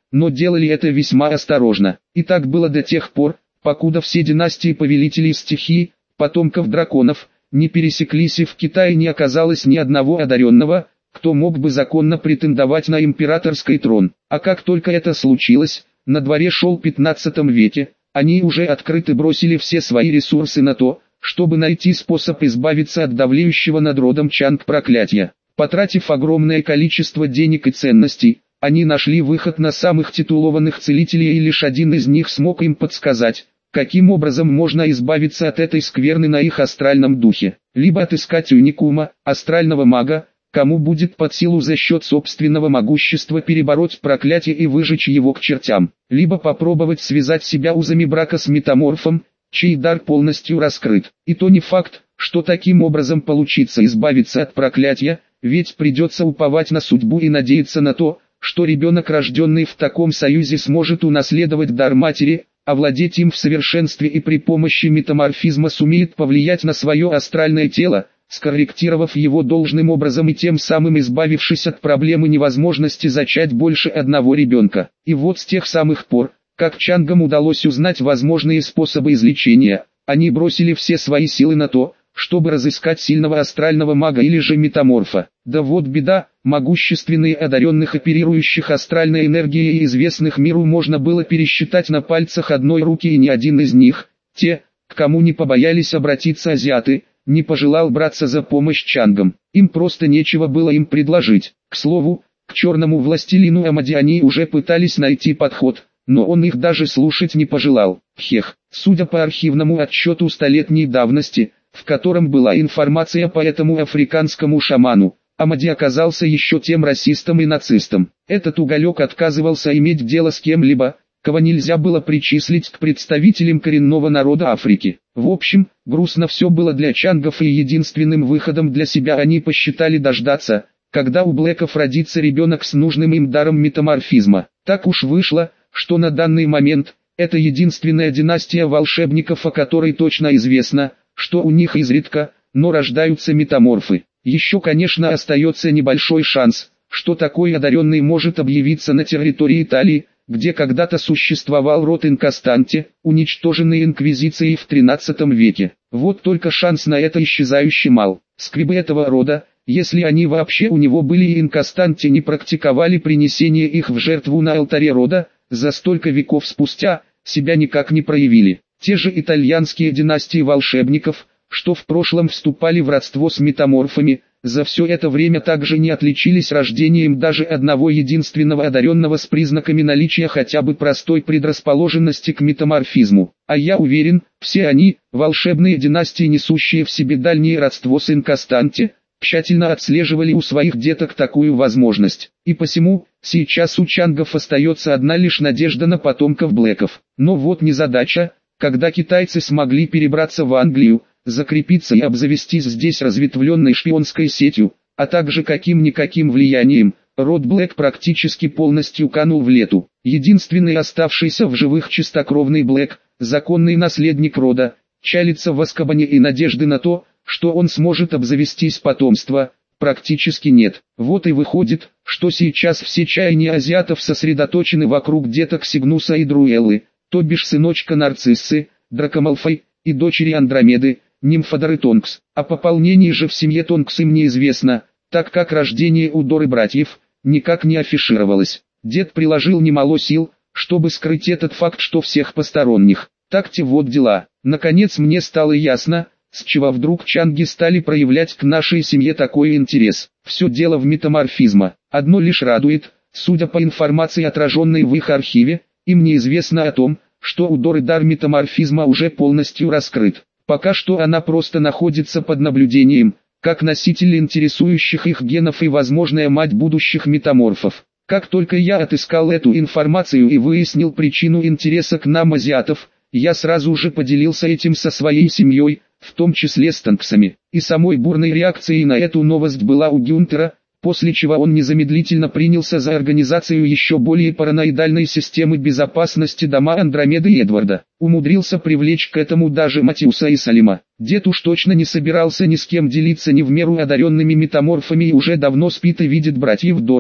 но делали это весьма осторожно. И так было до тех пор, покуда все династии повелителей стихий, потомков драконов, не пересеклись и в Китае не оказалось ни одного одаренного, кто мог бы законно претендовать на императорский трон. А как только это случилось, на дворе шел пятнадцатом веке, они уже открыто бросили все свои ресурсы на то, чтобы найти способ избавиться от давлеющего над родом Чанг проклятия. Потратив огромное количество денег и ценностей, они нашли выход на самых титулованных целителей, и лишь один из них смог им подсказать, каким образом можно избавиться от этой скверны на их астральном духе. Либо отыскать уникума, астрального мага, кому будет под силу за счет собственного могущества перебороть проклятие и выжечь его к чертям. Либо попробовать связать себя узами брака с метаморфом, чей дар полностью раскрыт. И то не факт, что таким образом получится избавиться от проклятия, ведь придется уповать на судьбу и надеяться на то, что ребенок, рожденный в таком союзе, сможет унаследовать дар матери, овладеть им в совершенстве и при помощи метаморфизма сумеет повлиять на свое астральное тело, скорректировав его должным образом и тем самым избавившись от проблемы невозможности зачать больше одного ребенка. И вот с тех самых пор, как Чангам удалось узнать возможные способы излечения, они бросили все свои силы на то, чтобы разыскать сильного астрального мага или же метаморфа. Да вот беда, могущественные одаренных, оперирующих астральной энергией и известных миру можно было пересчитать на пальцах одной руки, и ни один из них, те, к кому не побоялись обратиться азиаты, не пожелал браться за помощь Чангам. Им просто нечего было им предложить. К слову, к черному властелину Амади они уже пытались найти подход, но он их даже слушать не пожелал. Хех, судя по архивному отчету столетней давности, в котором была информация по этому африканскому шаману, Амади оказался еще тем расистом и нацистом. Этот уголек отказывался иметь дело с кем-либо, кого нельзя было причислить к представителям коренного народа Африки. В общем, грустно все было для чангов, и единственным выходом для себя они посчитали дождаться, когда у блэков родится ребенок с нужным им даром метаморфизма. Так уж вышло, что на данный момент, это единственная династия волшебников, о которой точно известно, что у них изредка, но рождаются метаморфы. Еще, конечно, остается небольшой шанс, что такой одаренный может объявиться на территории Италии, где когда-то существовал род Инкастанте, уничтоженный Инквизицией в тринадцатом веке. Вот только шанс на это исчезающий мал. Скрибы этого рода, если они вообще у него были, и Инкастанте не практиковали принесение их в жертву на алтаре рода, за столько веков спустя, себя никак не проявили. Те же итальянские династии волшебников, что в прошлом вступали в родство с метаморфами, за все это время также не отличились рождением даже одного единственного одаренного с признаками наличия хотя бы простой предрасположенности к метаморфизму. А я уверен, все они, волшебные династии, несущие в себе дальнее родство с Инкастанте, тщательно отслеживали у своих деток такую возможность. И посему, сейчас у чангов остается одна лишь надежда на потомков блэков. Но вот незадача, когда китайцы смогли перебраться в Англию, закрепиться и обзавестись здесь разветвленной шпионской сетью, а также каким-никаким влиянием, род Блэк практически полностью канул в лету. Единственный оставшийся в живых чистокровный Блэк, законный наследник рода, чалится в Азкабане, и надежды на то, что он сможет обзавестись потомство, практически нет. Вот и выходит, что сейчас все чаяния азиатов сосредоточены вокруг деток Сигнуса и Друэллы, то бишь сыночка Нарциссы, Драко Малфой, и дочери Андромеды, Нимфодоры Тонкс. О пополнении же в семье Тонкс им неизвестно, так как рождение у Доры братьев никак не афишировалось. Дед приложил немало сил, чтобы скрыть этот факт, что всех посторонних. Так-те вот дела. Наконец мне стало ясно, с чего вдруг чанги стали проявлять к нашей семье такой интерес. Все дело в метаморфизме. Одно лишь радует, судя по информации, отраженной в их архиве, им неизвестно о том, что у Доры дар метаморфизма уже полностью раскрыт. Пока что она просто находится под наблюдением, как носитель интересующих их генов и возможная мать будущих метаморфов. Как только я отыскал эту информацию и выяснил причину интереса к нам азиатов, я сразу же поделился этим со своей семьей, в том числе с Тонксами. И самой бурной реакцией на эту новость была у Гюнтера, после чего он незамедлительно принялся за организацию еще более параноидальной системы безопасности дома Андромеды и Эдварда. Умудрился привлечь к этому даже Матиуса и Салима. Дед уж точно не собирался ни с кем делиться ни в меру одаренными метаморфами и уже давно спит и видит братьев Доры,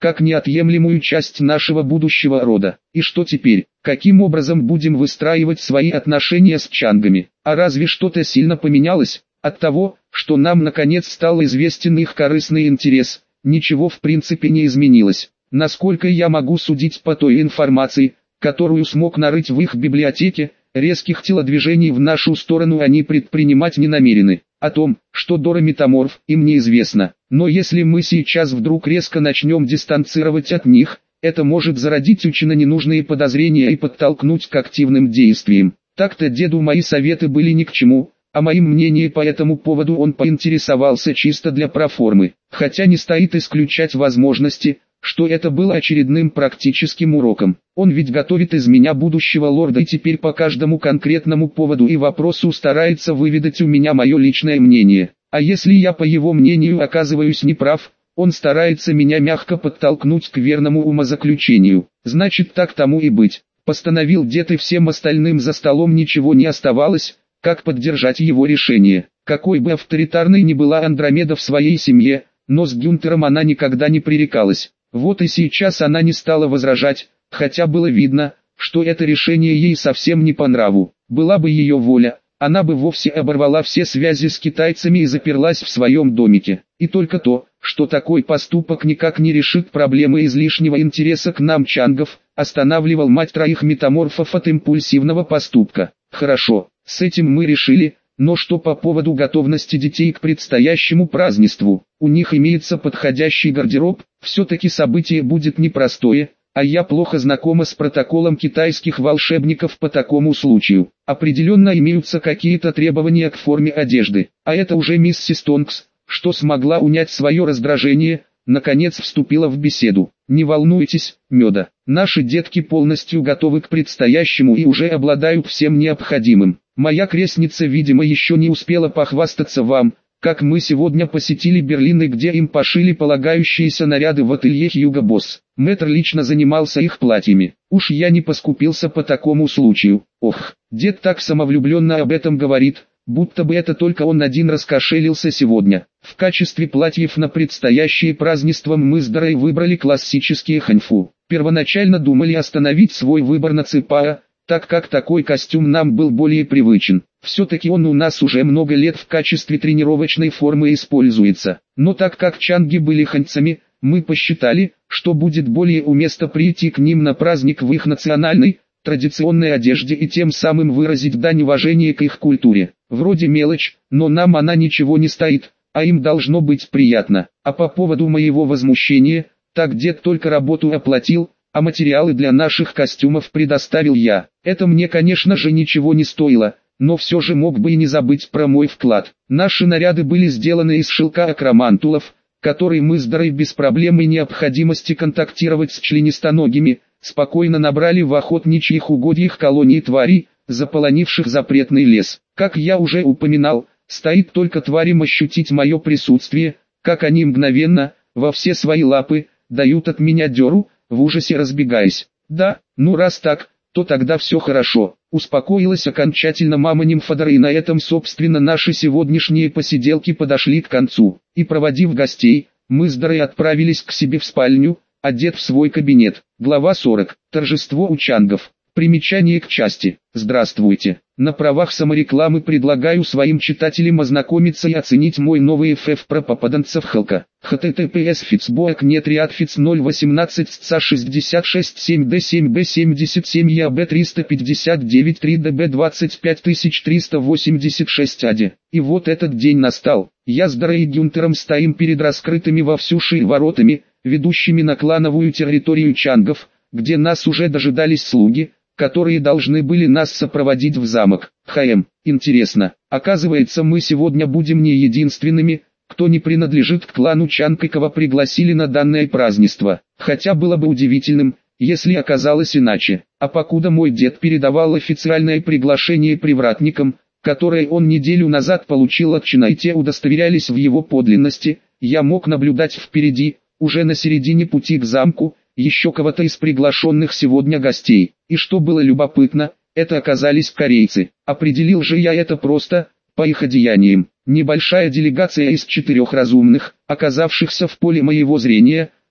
как неотъемлемую часть нашего будущего рода. И что теперь? Каким образом будем выстраивать свои отношения с чангами? А разве что-то сильно поменялось? От того, что нам наконец стал известен их корыстный интерес, ничего в принципе не изменилось. Насколько я могу судить по той информации, которую смог нарыть в их библиотеке, резких телодвижений в нашу сторону они предпринимать не намерены. О том, что Дора метаморф, им неизвестно. Но если мы сейчас вдруг резко начнем дистанцировать от них, это может зародить учено ненужные подозрения и подтолкнуть к активным действиям. Так-то деду мои советы были ни к чему, а моим мнением по этому поводу он поинтересовался чисто для проформы. Хотя не стоит исключать возможности, что это было очередным практическим уроком. Он ведь готовит из меня будущего лорда и теперь по каждому конкретному поводу и вопросу старается выведать у меня мое личное мнение. А если я по его мнению оказываюсь неправ, он старается меня мягко подтолкнуть к верному умозаключению. Значит, так тому и быть. Постановил дед, и всем остальным за столом ничего не оставалось, как поддержать его решение. Какой бы авторитарной ни была Андромеда в своей семье, но с Гюнтером она никогда не пререкалась. Вот и сейчас она не стала возражать, хотя было видно, что это решение ей совсем не по нраву. Была бы ее воля, она бы вовсе оборвала все связи с китайцами и заперлась в своем домике. И только то, что такой поступок никак не решит проблемы излишнего интереса к нам чангов, останавливал мать троих метаморфов от импульсивного поступка. Хорошо, с этим мы решили. Но что по поводу готовности детей к предстоящему празднеству? У них имеется подходящий гардероб, все-таки событие будет непростое, а я плохо знакома с протоколом китайских волшебников по такому случаю. Определенно имеются какие-то требования к форме одежды, а это уже миссис Тонкс, что смогла унять свое раздражение, наконец вступила в беседу. Не волнуйтесь, Меда, наши детки полностью готовы к предстоящему и уже обладают всем необходимым. Моя крестница, видимо, еще не успела похвастаться вам, как мы сегодня посетили Берлин и где им пошили полагающиеся наряды в ателье Хьюго Босс. Мэтр лично занимался их платьями. Уж я не поскупился по такому случаю. Ох, дед так самовлюбленно об этом говорит, будто бы это только он один раскошелился сегодня. В качестве платьев на предстоящее празднество мы с Дорой выбрали классические ханьфу. Первоначально думали остановить свой выбор на ципаа, так как такой костюм нам был более привычен. Все-таки он у нас уже много лет в качестве тренировочной формы используется. Но так как чанги были ханьцами, мы посчитали, что будет более уместно прийти к ним на праздник в их национальной, традиционной одежде и тем самым выразить дань уважения к их культуре. Вроде мелочь, но нам она ничего не стоит, а им должно быть приятно. А по поводу моего возмущения, так дед только работу оплатил, а материалы для наших костюмов предоставил я. Это мне, конечно же, ничего не стоило, но все же мог бы и не забыть про мой вклад. Наши наряды были сделаны из шелка акромантулов, который мы с Дорой без проблем и необходимости контактировать с членистоногими, спокойно набрали в охотничьих угодьях колонии тварей, заполонивших запретный лес. Как я уже упоминал, стоит только тварям ощутить мое присутствие, как они мгновенно, во все свои лапы, дают от меня дёру, в ужасе разбегаясь. Да, ну раз так, то тогда все хорошо. Успокоилась окончательно мама Нимфодора, и на этом собственно наши сегодняшние посиделки подошли к концу. И проводив гостей, мы с Дорой отправились к себе в спальню, а дед в свой кабинет. Глава сорок. Торжество у чангов. Примечание к части. Здравствуйте. На правах саморекламы предлагаю своим читателям ознакомиться и оценить мой новый эф эф про попаданцев Халка. https фицбоак нет риадфиц ноль восемнадцать сца шестьдесят шесть семь д семь б семьдесят семь яб триста пятьдесят девять три дб двадцать пять тысяч триста восемьдесят шесть ади. И вот этот день настал. Я с Дорой и Гюнтером стоим перед раскрытыми во всю ширь воротами, ведущими на клановую территорию чангов, где нас уже дожидались слуги, которые должны были нас сопроводить в замок. Хм, интересно, оказывается, мы сегодня будем не единственными, кто не принадлежит к клану Чанг и кого пригласили на данное празднество. Хотя было бы удивительным, если оказалось иначе. А покуда мой дед передавал официальное приглашение привратникам, которое он неделю назад получил от Чина, и те удостоверялись в его подлинности, я мог наблюдать впереди, уже на середине пути к замку, еще кого-то из приглашенных сегодня гостей. И что было любопытно, это оказались корейцы. Определил же я это просто, по их одеяниям. Небольшая делегация из четырех разумных, оказавшихся в поле моего зрения,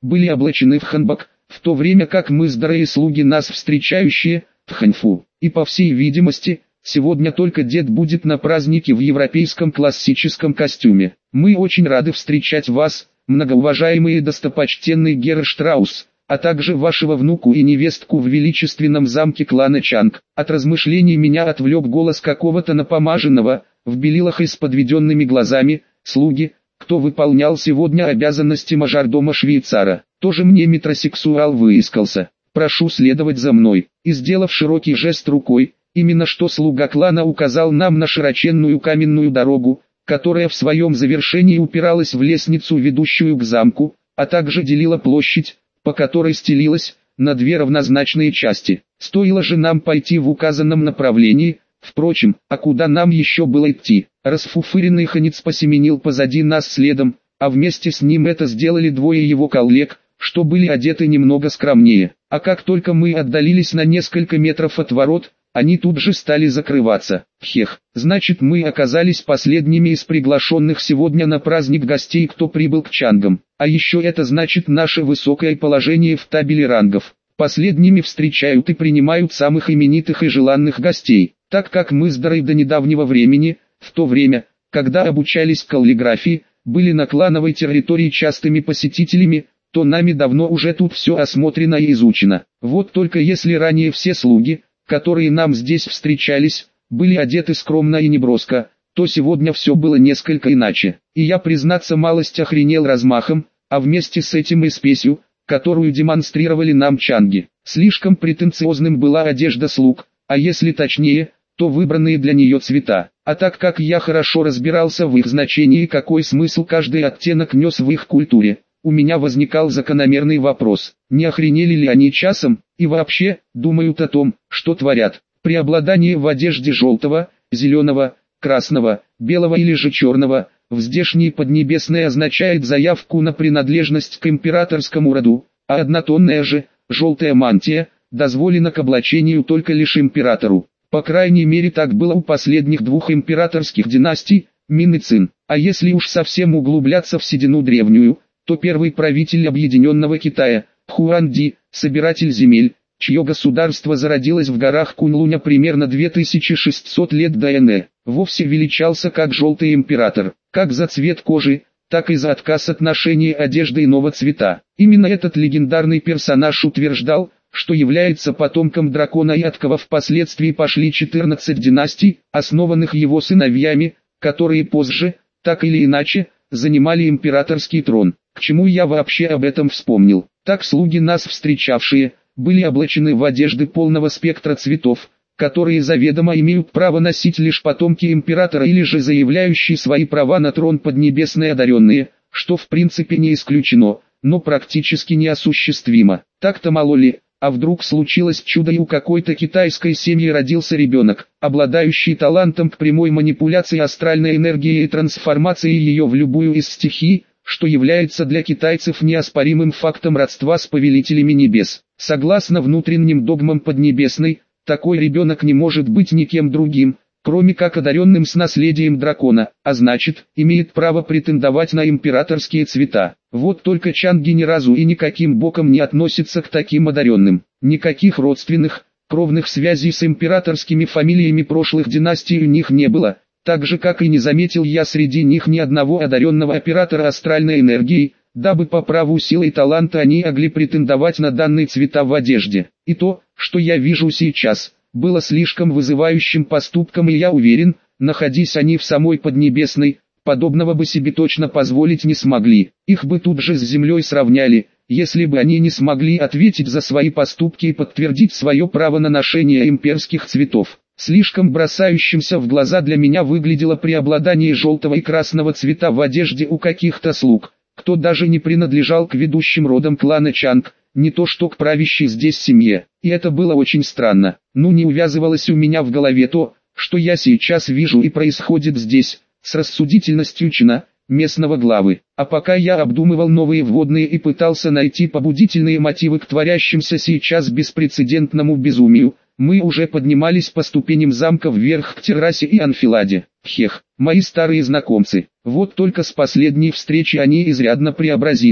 были облачены в ханбок, в то время как мы с Дорой и слуги нас встречающие, в ханьфу. И по всей видимости, сегодня только дед будет на празднике в европейском классическом костюме. Мы очень рады встречать вас, многоуважаемый и достопочтенный Герр Штраус, а также вашего внуку и невестку в величественном замке клана Чанг. От размышлений меня отвлек голос какого-то напомаженного, в белилах и с подведенными глазами, слуги, кто выполнял сегодня обязанности мажордома швейцара. Тоже мне метросексуал выискался. Прошу следовать за мной. И сделав широкий жест рукой, именно что слуга клана указал нам на широченную каменную дорогу, которая в своем завершении упиралась в лестницу, ведущую к замку, а также делила площадь, по которой стелилась, на две равнозначные части. Стоило же нам пойти в указанном направлении, впрочем, а куда нам еще было идти? Расфуфыренный ханец посеменил позади нас следом, а вместе с ним это сделали двое его коллег, что были одеты немного скромнее. А как только мы отдалились на несколько метров от ворот, они тут же стали закрываться. Хех, значит мы оказались последними из приглашенных сегодня на праздник гостей, кто прибыл к Чангам. А еще это значит наше высокое положение в табеле рангов. Последними встречают и принимают самых именитых и желанных гостей. Так как мы с Дорой до недавнего времени, в то время, когда обучались каллиграфии, были на клановой территории частыми посетителями, то нами давно уже тут все осмотрено и изучено. Вот только если ранее все слуги, которые нам здесь встречались, были одеты скромно и неброско, то сегодня все было несколько иначе. И я, признаться, малость охренел размахом, а вместе с этим и спесью, которую демонстрировали нам чанги. Слишком претенциозным была одежда слуг, а если точнее, то выбранные для нее цвета. А так как я хорошо разбирался в их значении и какой смысл каждый оттенок нес в их культуре, у меня возникал закономерный вопрос: не охренели ли они часом, и вообще, думают о том, что творят. Преобладание в одежде желтого, зеленого, красного, белого или же черного, в здешней Поднебесной означает заявку на принадлежность к императорскому роду, а однотонная же, желтая мантия, дозволена к облачению только лишь императору. По крайней мере так было у последних двух императорских династий, Мин и Цин. А если уж совсем углубляться в седину древнюю, то первый правитель объединенного Китая, Хуанди, собиратель земель, чье государство зародилось в горах Куньлуня примерно две тысячи шестьсот лет до эры, вовсе величался как желтый император, как за цвет кожи, так и за отказ от ношения одежды иного цвета. Именно этот легендарный персонаж утверждал, что является потомком дракона и от кого впоследствии пошли четырнадцать династий, основанных его сыновьями, которые позже, так или иначе, занимали императорский трон. К чему я вообще об этом вспомнил? Так слуги, нас встречавшие, были облачены в одежды полного спектра цветов, которые заведомо имеют право носить лишь потомки императора или же заявляющие свои права на трон поднебесные одаренные, что в принципе не исключено, но практически неосуществимо. Так-то мало ли, а вдруг случилось чудо и у какой-то китайской семьи родился ребенок, обладающий талантом к прямой манипуляции астральной энергией и трансформации ее в любую из стихий, что является для китайцев неоспоримым фактом родства с повелителями небес. Согласно внутренним догмам Поднебесной, такой ребенок не может быть никем другим, кроме как одаренным с наследием дракона, а значит, имеет право претендовать на императорские цвета. Вот только чанги ни разу и никаким боком не относятся к таким одаренным. Никаких родственных, кровных связей с императорскими фамилиями прошлых династий у них не было, так же как и не заметил я среди них ни одного одаренного оператора астральной энергией, дабы по праву силы и таланта они могли претендовать на данные цвета в одежде. И то, что я вижу сейчас, было слишком вызывающим поступком, и я уверен, находясь они в самой Поднебесной, подобного бы себе точно позволить не смогли. Их бы тут же с землей сравняли, если бы они не смогли ответить за свои поступки и подтвердить свое право на ношение имперских цветов. Слишком бросающимся в глаза для меня выглядело преобладание желтого и красного цвета в одежде у каких-то слуг, кто даже не принадлежал к ведущим родам клана Чанг, не то что к правящей здесь семье. И это было очень странно. Ну, не увязывалось у меня в голове то, что я сейчас вижу и происходит здесь, с рассудительностью чина, местного главы. А пока я обдумывал новые вводные и пытался найти побудительные мотивы к творящимся сейчас беспрецедентному безумию, мы уже поднимались по ступеням замка вверх к террасе и анфиладе. Хех, мои старые знакомцы. Вот только с последней встречи они изрядно преобразились.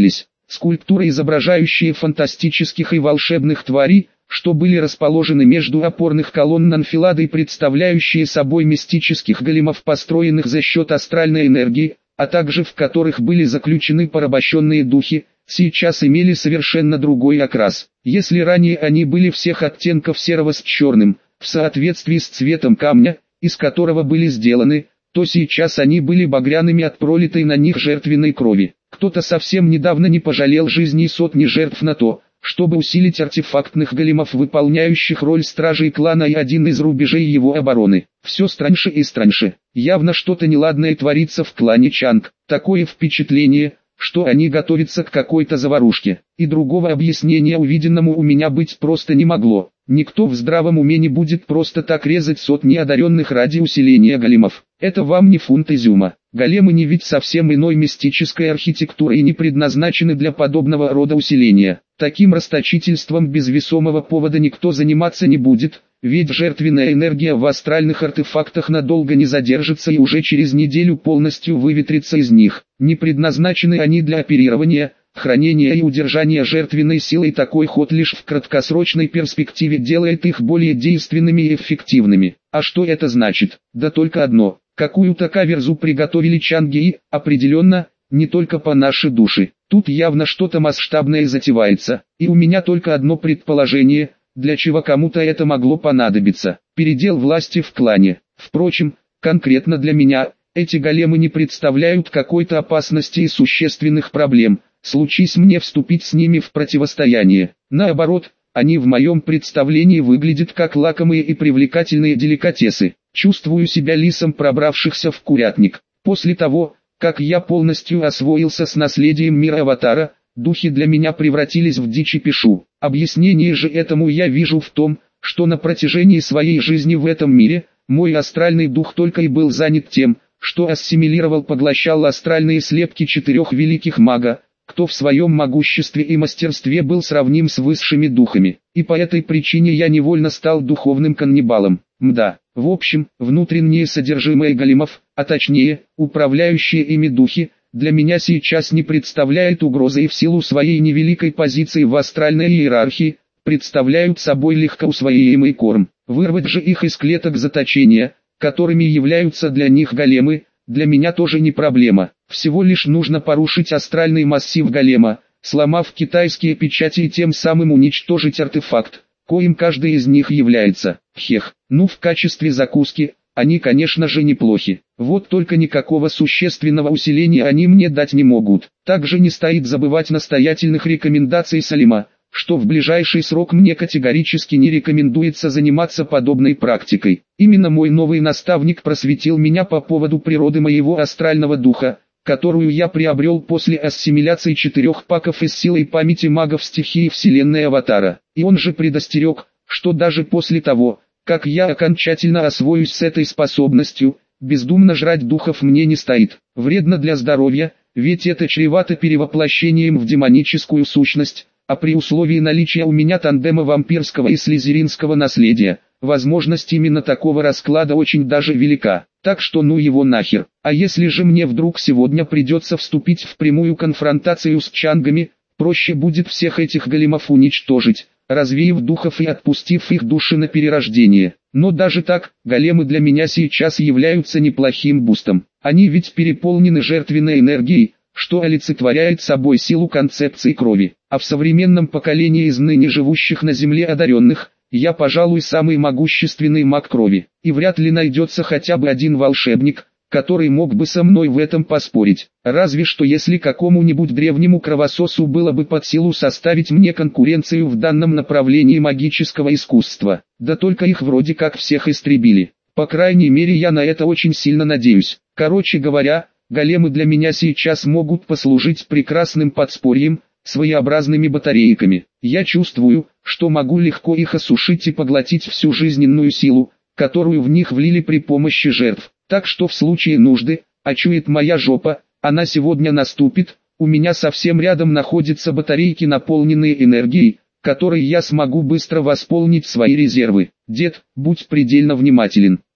скульптуры, изображающие фантастических и волшебных тварей, что были расположены между опорных колонн анфилады и представляющие собой мистических големов, построенных за счет астральной энергии, а также в которых были заключены порабощенные духи, сейчас имели совершенно другой окрас. Если ранее они были всех оттенков серого с черным, в соответствии с цветом камня, из которого были сделаны, то сейчас они были багряными от пролитой на них жертвенной крови. Кто-то совсем недавно не пожалел жизни сотни жертв на то, чтобы усилить артефактных големов, выполняющих роль стражей клана, и один из рубежей его обороны. Все страньше и страньше. Явно что-то неладное творится в клане Чанг. Такое впечатление, что они готовятся к какой-то заварушке. И другого объяснения увиденному у меня быть просто не могло. Никто в здравом уме не будет просто так резать сотни одаренных ради усиления големов. Это вам не фунт изюма. Големы не ведь совсем иной мистической архитектуры и не предназначены для подобного рода усиления. Таким расточительством без весомого повода никто заниматься не будет, ведь жертвенная энергия в астральных артефактах надолго не задержится и уже через неделю полностью выветрится из них. Не предназначены они для оперирования, хранения и удержания жертвенной силой. Такой ход лишь в краткосрочной перспективе делает их более действенными и эффективными. А что это значит? Да только одно. Какую-то каверзу приготовили Чанги и, определенно, не только по нашей душе. Тут явно что-то масштабное затевается, и у меня только одно предположение, для чего кому-то это могло понадобиться. Передел власти в клане. Впрочем, конкретно для меня, эти големы не представляют какой-то опасности и существенных проблем, случись мне вступить с ними в противостояние. Наоборот, они в моем представлении выглядят как лакомые и привлекательные деликатесы. Чувствую себя лисом, пробравшихся в курятник. После того, как я полностью освоился с наследием мира Аватара, духи для меня превратились в дичь и пишу. Объяснение же этому я вижу в том, что на протяжении своей жизни в этом мире, мой астральный дух только и был занят тем, что ассимилировал, поглощал астральные слепки четырех великих мага, кто в своем могуществе и мастерстве был сравним с высшими духами. И по этой причине я невольно стал духовным каннибалом. Мда. В общем, внутреннее содержимое големов, а точнее, управляющие ими духи, для меня сейчас не представляет угрозы и в силу своей невеликой позиции в астральной иерархии, представляют собой легко усвояемый корм. Вырвать же их из клеток заточения, которыми являются для них големы, для меня тоже не проблема. Всего лишь нужно порушить астральный массив голема, сломав китайские печати и тем самым уничтожить артефакт, коим каждый из них является. Хех, ну в качестве закуски, они конечно же неплохи. Вот только никакого существенного усиления они мне дать не могут. Также не стоит забывать настоятельных рекомендаций Салима, что в ближайший срок мне категорически не рекомендуется заниматься подобной практикой. Именно мой новый наставник просветил меня по поводу природы моего астрального духа, которую я приобрел после ассимиляции четырех паков из силы и памяти магов стихии вселенной Аватара. И он же предостерег, что даже после того, как я окончательно освоюсь с этой способностью, бездумно жрать духов мне не стоит. Вредно для здоровья, ведь это чревато перевоплощением в демоническую сущность, а при условии наличия у меня тандема вампирского и слизеринского наследия, возможность именно такого расклада очень даже велика. Так что ну его нахер. А если же мне вдруг сегодня придется вступить в прямую конфронтацию с чангами, проще будет всех этих големов уничтожить, развеяв духов и отпустив их души на перерождение. Но даже так, големы для меня сейчас являются неплохим бустом. Они ведь переполнены жертвенной энергией, что олицетворяет собой силу концепции крови. А в современном поколении из ныне живущих на земле одаренных, я, пожалуй, самый могущественный маг крови. И вряд ли найдется хотя бы один волшебник, который мог бы со мной в этом поспорить. Разве что если какому-нибудь древнему кровососу было бы под силу составить мне конкуренцию в данном направлении магического искусства. Да только их вроде как всех истребили. По крайней мере я на это очень сильно надеюсь. Короче говоря, големы для меня сейчас могут послужить прекрасным подспорьем, своеобразными батарейками. Я чувствую, что могу легко их осушить и поглотить всю жизненную силу, которую в них влили при помощи жертв. Так что в случае нужды, а чует моя жопа, она сегодня наступит, у меня совсем рядом находятся батарейки, наполненные энергией, которой я смогу быстро восполнить свои резервы. Дед, будь предельно внимателен.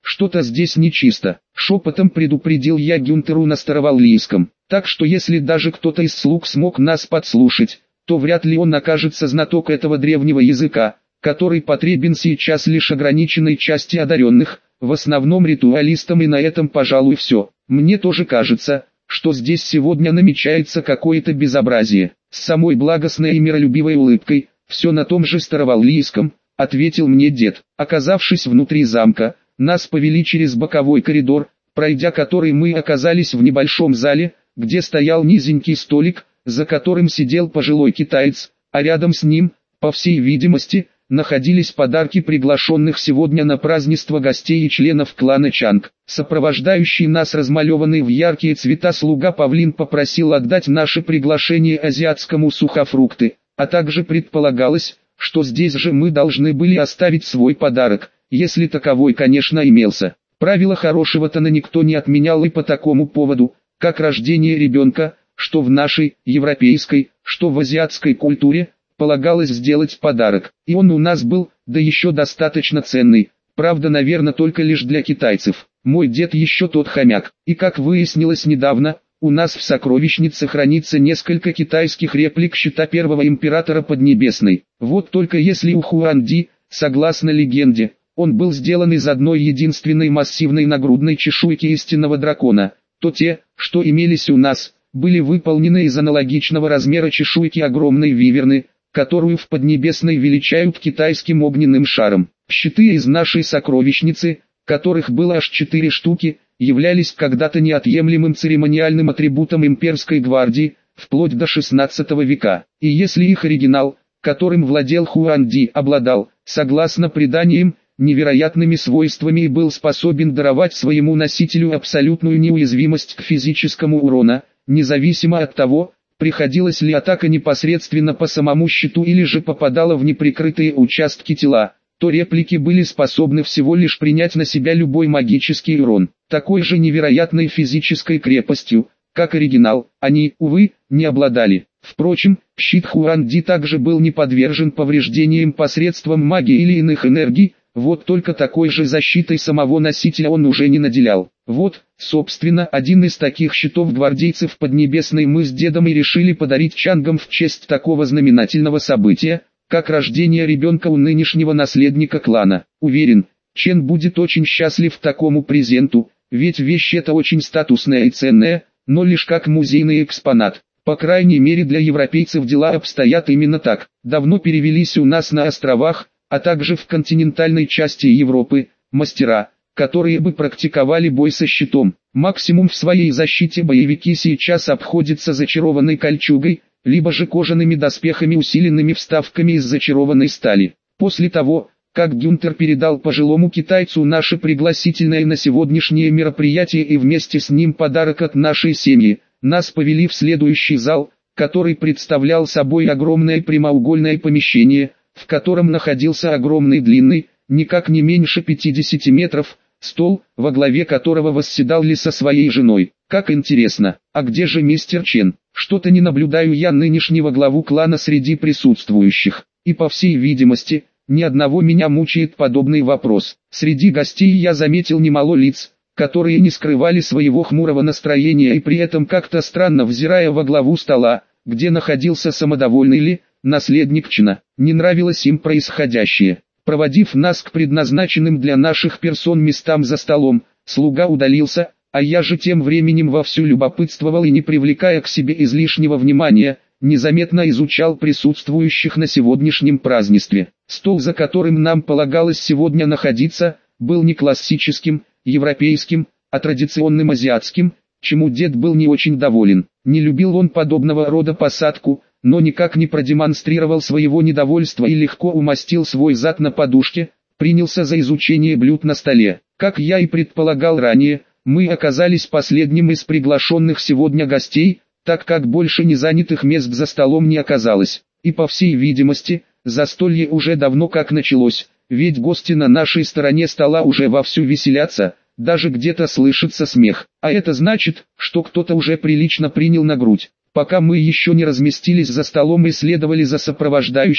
что-то здесь нечисто. Шепотом предупредил я Гюнтеру на староваллийском, так что если даже кто-то из слуг смог нас подслушать, то вряд ли он окажется знаток этого древнего языка, который потребен сейчас лишь ограниченной части одаренных, в основном ритуалистам, и на этом, пожалуй, все. Мне тоже кажется, что здесь сегодня намечается какое-то безобразие. С самой благостной и миролюбивой улыбкой, все на том же староваллийском, ответил мне дед. Оказавшись внутри замка, нас повели через боковой коридор, пройдя который мы оказались в небольшом зале, где стоял низенький столик, за которым сидел пожилой китаец, а рядом с ним, по всей видимости, находились подарки приглашенных сегодня на празднество гостей и членов клана Чанг. Сопровождающий нас размалеванный в яркие цвета слуга Павлин попросил отдать наше приглашение азиатскому сухофрукты, а также предполагалось, что здесь же мы должны были оставить свой подарок, если таковой, конечно, имелся. Правила хорошего тона никто не отменял и по такому поводу, как рождение ребенка, что в нашей, европейской, что в азиатской культуре, полагалось сделать подарок. И он у нас был, да еще достаточно ценный, правда, наверное, только лишь для китайцев. Мой дед еще тот хомяк. И как выяснилось недавно, у нас в сокровищнице хранится несколько китайских реплик щита первого императора Поднебесной. Вот только если у Хуанди, согласно легенде, он был сделан из одной единственной массивной нагрудной чешуйки истинного дракона, то те, что имелись у нас, были выполнены из аналогичного размера чешуйки огромной виверны, которую в Поднебесной величают китайским огненным шаром. Щиты из нашей сокровищницы, которых было аж четыре штуки, являлись когда-то неотъемлемым церемониальным атрибутом имперской гвардии, вплоть до шестнадцатого века. И если их оригинал, которым владел Хуанди, обладал, согласно преданиям, невероятными свойствами и был способен даровать своему носителю абсолютную неуязвимость к физическому урону, независимо от того, приходилась ли атака непосредственно по самому щиту или же попадала в неприкрытые участки тела, то реплики были способны всего лишь принять на себя любой магический урон. Такой же невероятной физической крепостью, как оригинал, они, увы, не обладали. Впрочем, щит Хуанди также был не подвержен повреждениям посредством магии или иных энергий, вот только такой же защитой самого носителя он уже не наделял. Вот, собственно, один из таких щитов гвардейцев Поднебесной мы с дедом и решили подарить Чангам в честь такого знаменательного события, как рождение ребенка у нынешнего наследника клана. Уверен, Чен будет очень счастлив такому презенту, ведь вещь эта очень статусная и ценная, но лишь как музейный экспонат. По крайней мере для европейцев дела обстоят именно так. Давно перевелись у нас на островах, а также в континентальной части Европы, мастера, которые бы практиковали бой со щитом. Максимум в своей защите боевики сейчас обходятся зачарованной кольчугой, либо же кожаными доспехами, усиленными вставками из зачарованной стали. После того, как Гюнтер передал пожилому китайцу наше пригласительное на сегодняшнее мероприятие и вместе с ним подарок от нашей семьи, нас повели в следующий зал, который представлял собой огромное прямоугольное помещение, в котором находился огромный длинный, никак не меньше пятидесяти метров, стол, во главе которого восседал Ли со своей женой. Как интересно, а где же мистер Чен? Что-то не наблюдаю я нынешнего главу клана среди присутствующих, и по всей видимости, ни одного меня мучает подобный вопрос. Среди гостей я заметил немало лиц, которые не скрывали своего хмурого настроения и при этом как-то странно взирая во главу стола, где находился самодовольный Ли, наследник Чена. Не нравилось им происходящее. Проводив нас к предназначенным для наших персон местам за столом, слуга удалился, а я же тем временем вовсю любопытствовал и, не привлекая к себе излишнего внимания, незаметно изучал присутствующих на сегодняшнем празднестве. Стол, за которым нам полагалось сегодня находиться, был не классическим, европейским, а традиционным азиатским, чему дед был не очень доволен. Не любил он подобного рода посадку, но никак не продемонстрировал своего недовольства и легко умастил свой зад на подушке, принялся за изучение блюд на столе. Как я и предполагал ранее, мы оказались последним из приглашенных сегодня гостей, так как больше незанятых мест за столом не оказалось. И по всей видимости, застолье уже давно как началось, ведь гости на нашей стороне стола уже вовсю веселятся, даже где-то слышится смех. А это значит, что кто-то уже прилично принял на грудь. Пока мы еще не разместились за столом и следовали за сопровождающим,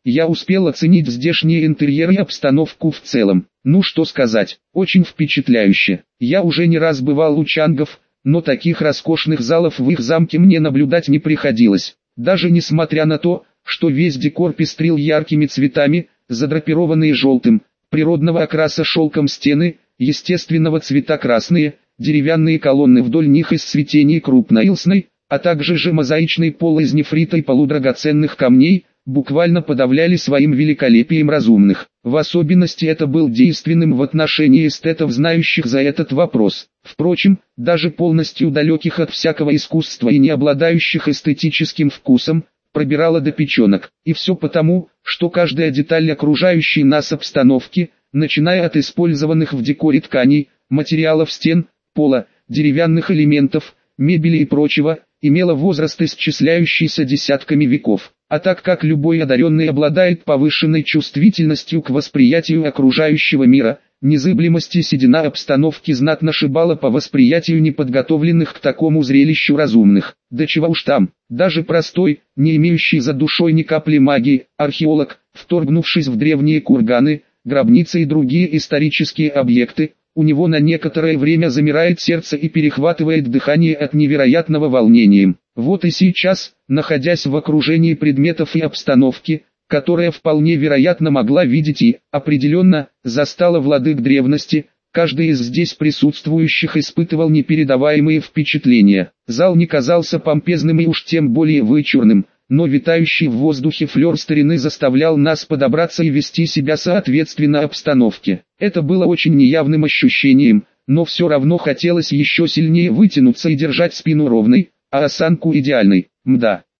я успел оценить здешние интерьеры и обстановку в целом. Ну что сказать, очень впечатляюще. Я уже не раз бывал у чангов, но таких роскошных залов в их замке мне наблюдать не приходилось. Даже несмотря на то, что весь декор пестрил яркими цветами, задрапированные желтым, природного окраса шелком стены, естественного цвета красные, деревянные колонны вдоль них из цветений крупноилсной, а также же мозаичный пол из нефрита и полудрагоценных камней, буквально подавляли своим великолепием разумных. В особенности это был действенным в отношении эстетов, знающих за этот вопрос. Впрочем, даже полностью далеких от всякого искусства и не обладающих эстетическим вкусом, пробирало до печенок. И все потому, что каждая деталь окружающей нас обстановки, начиная от использованных в декоре тканей, материалов стен, пола, деревянных элементов, мебели и прочего, имела возраст, исчисляющийся десятками веков. А так как любой одаренный обладает повышенной чувствительностью к восприятию окружающего мира, незыблемость и седина обстановки знатно шибала по восприятию неподготовленных к такому зрелищу разумных. Да чего уж там, даже простой, не имеющий за душой ни капли магии, археолог, вторгнувшись в древние курганы, гробницы и другие исторические объекты, у него на некоторое время замирает сердце и перехватывает дыхание от невероятного волнения. Вот и сейчас, находясь в окружении предметов и обстановки, которая вполне вероятно могла видеть и, определенно, застала владык древности, каждый из здесь присутствующих испытывал непередаваемые впечатления. Зал не казался помпезным и уж тем более вычурным, но витающий в воздухе флер старины заставлял нас подобраться и вести себя соответственно обстановке. Это было очень неявным ощущением, но все равно хотелось еще сильнее вытянуться и держать спину ровной, а осанку идеальной. Мда,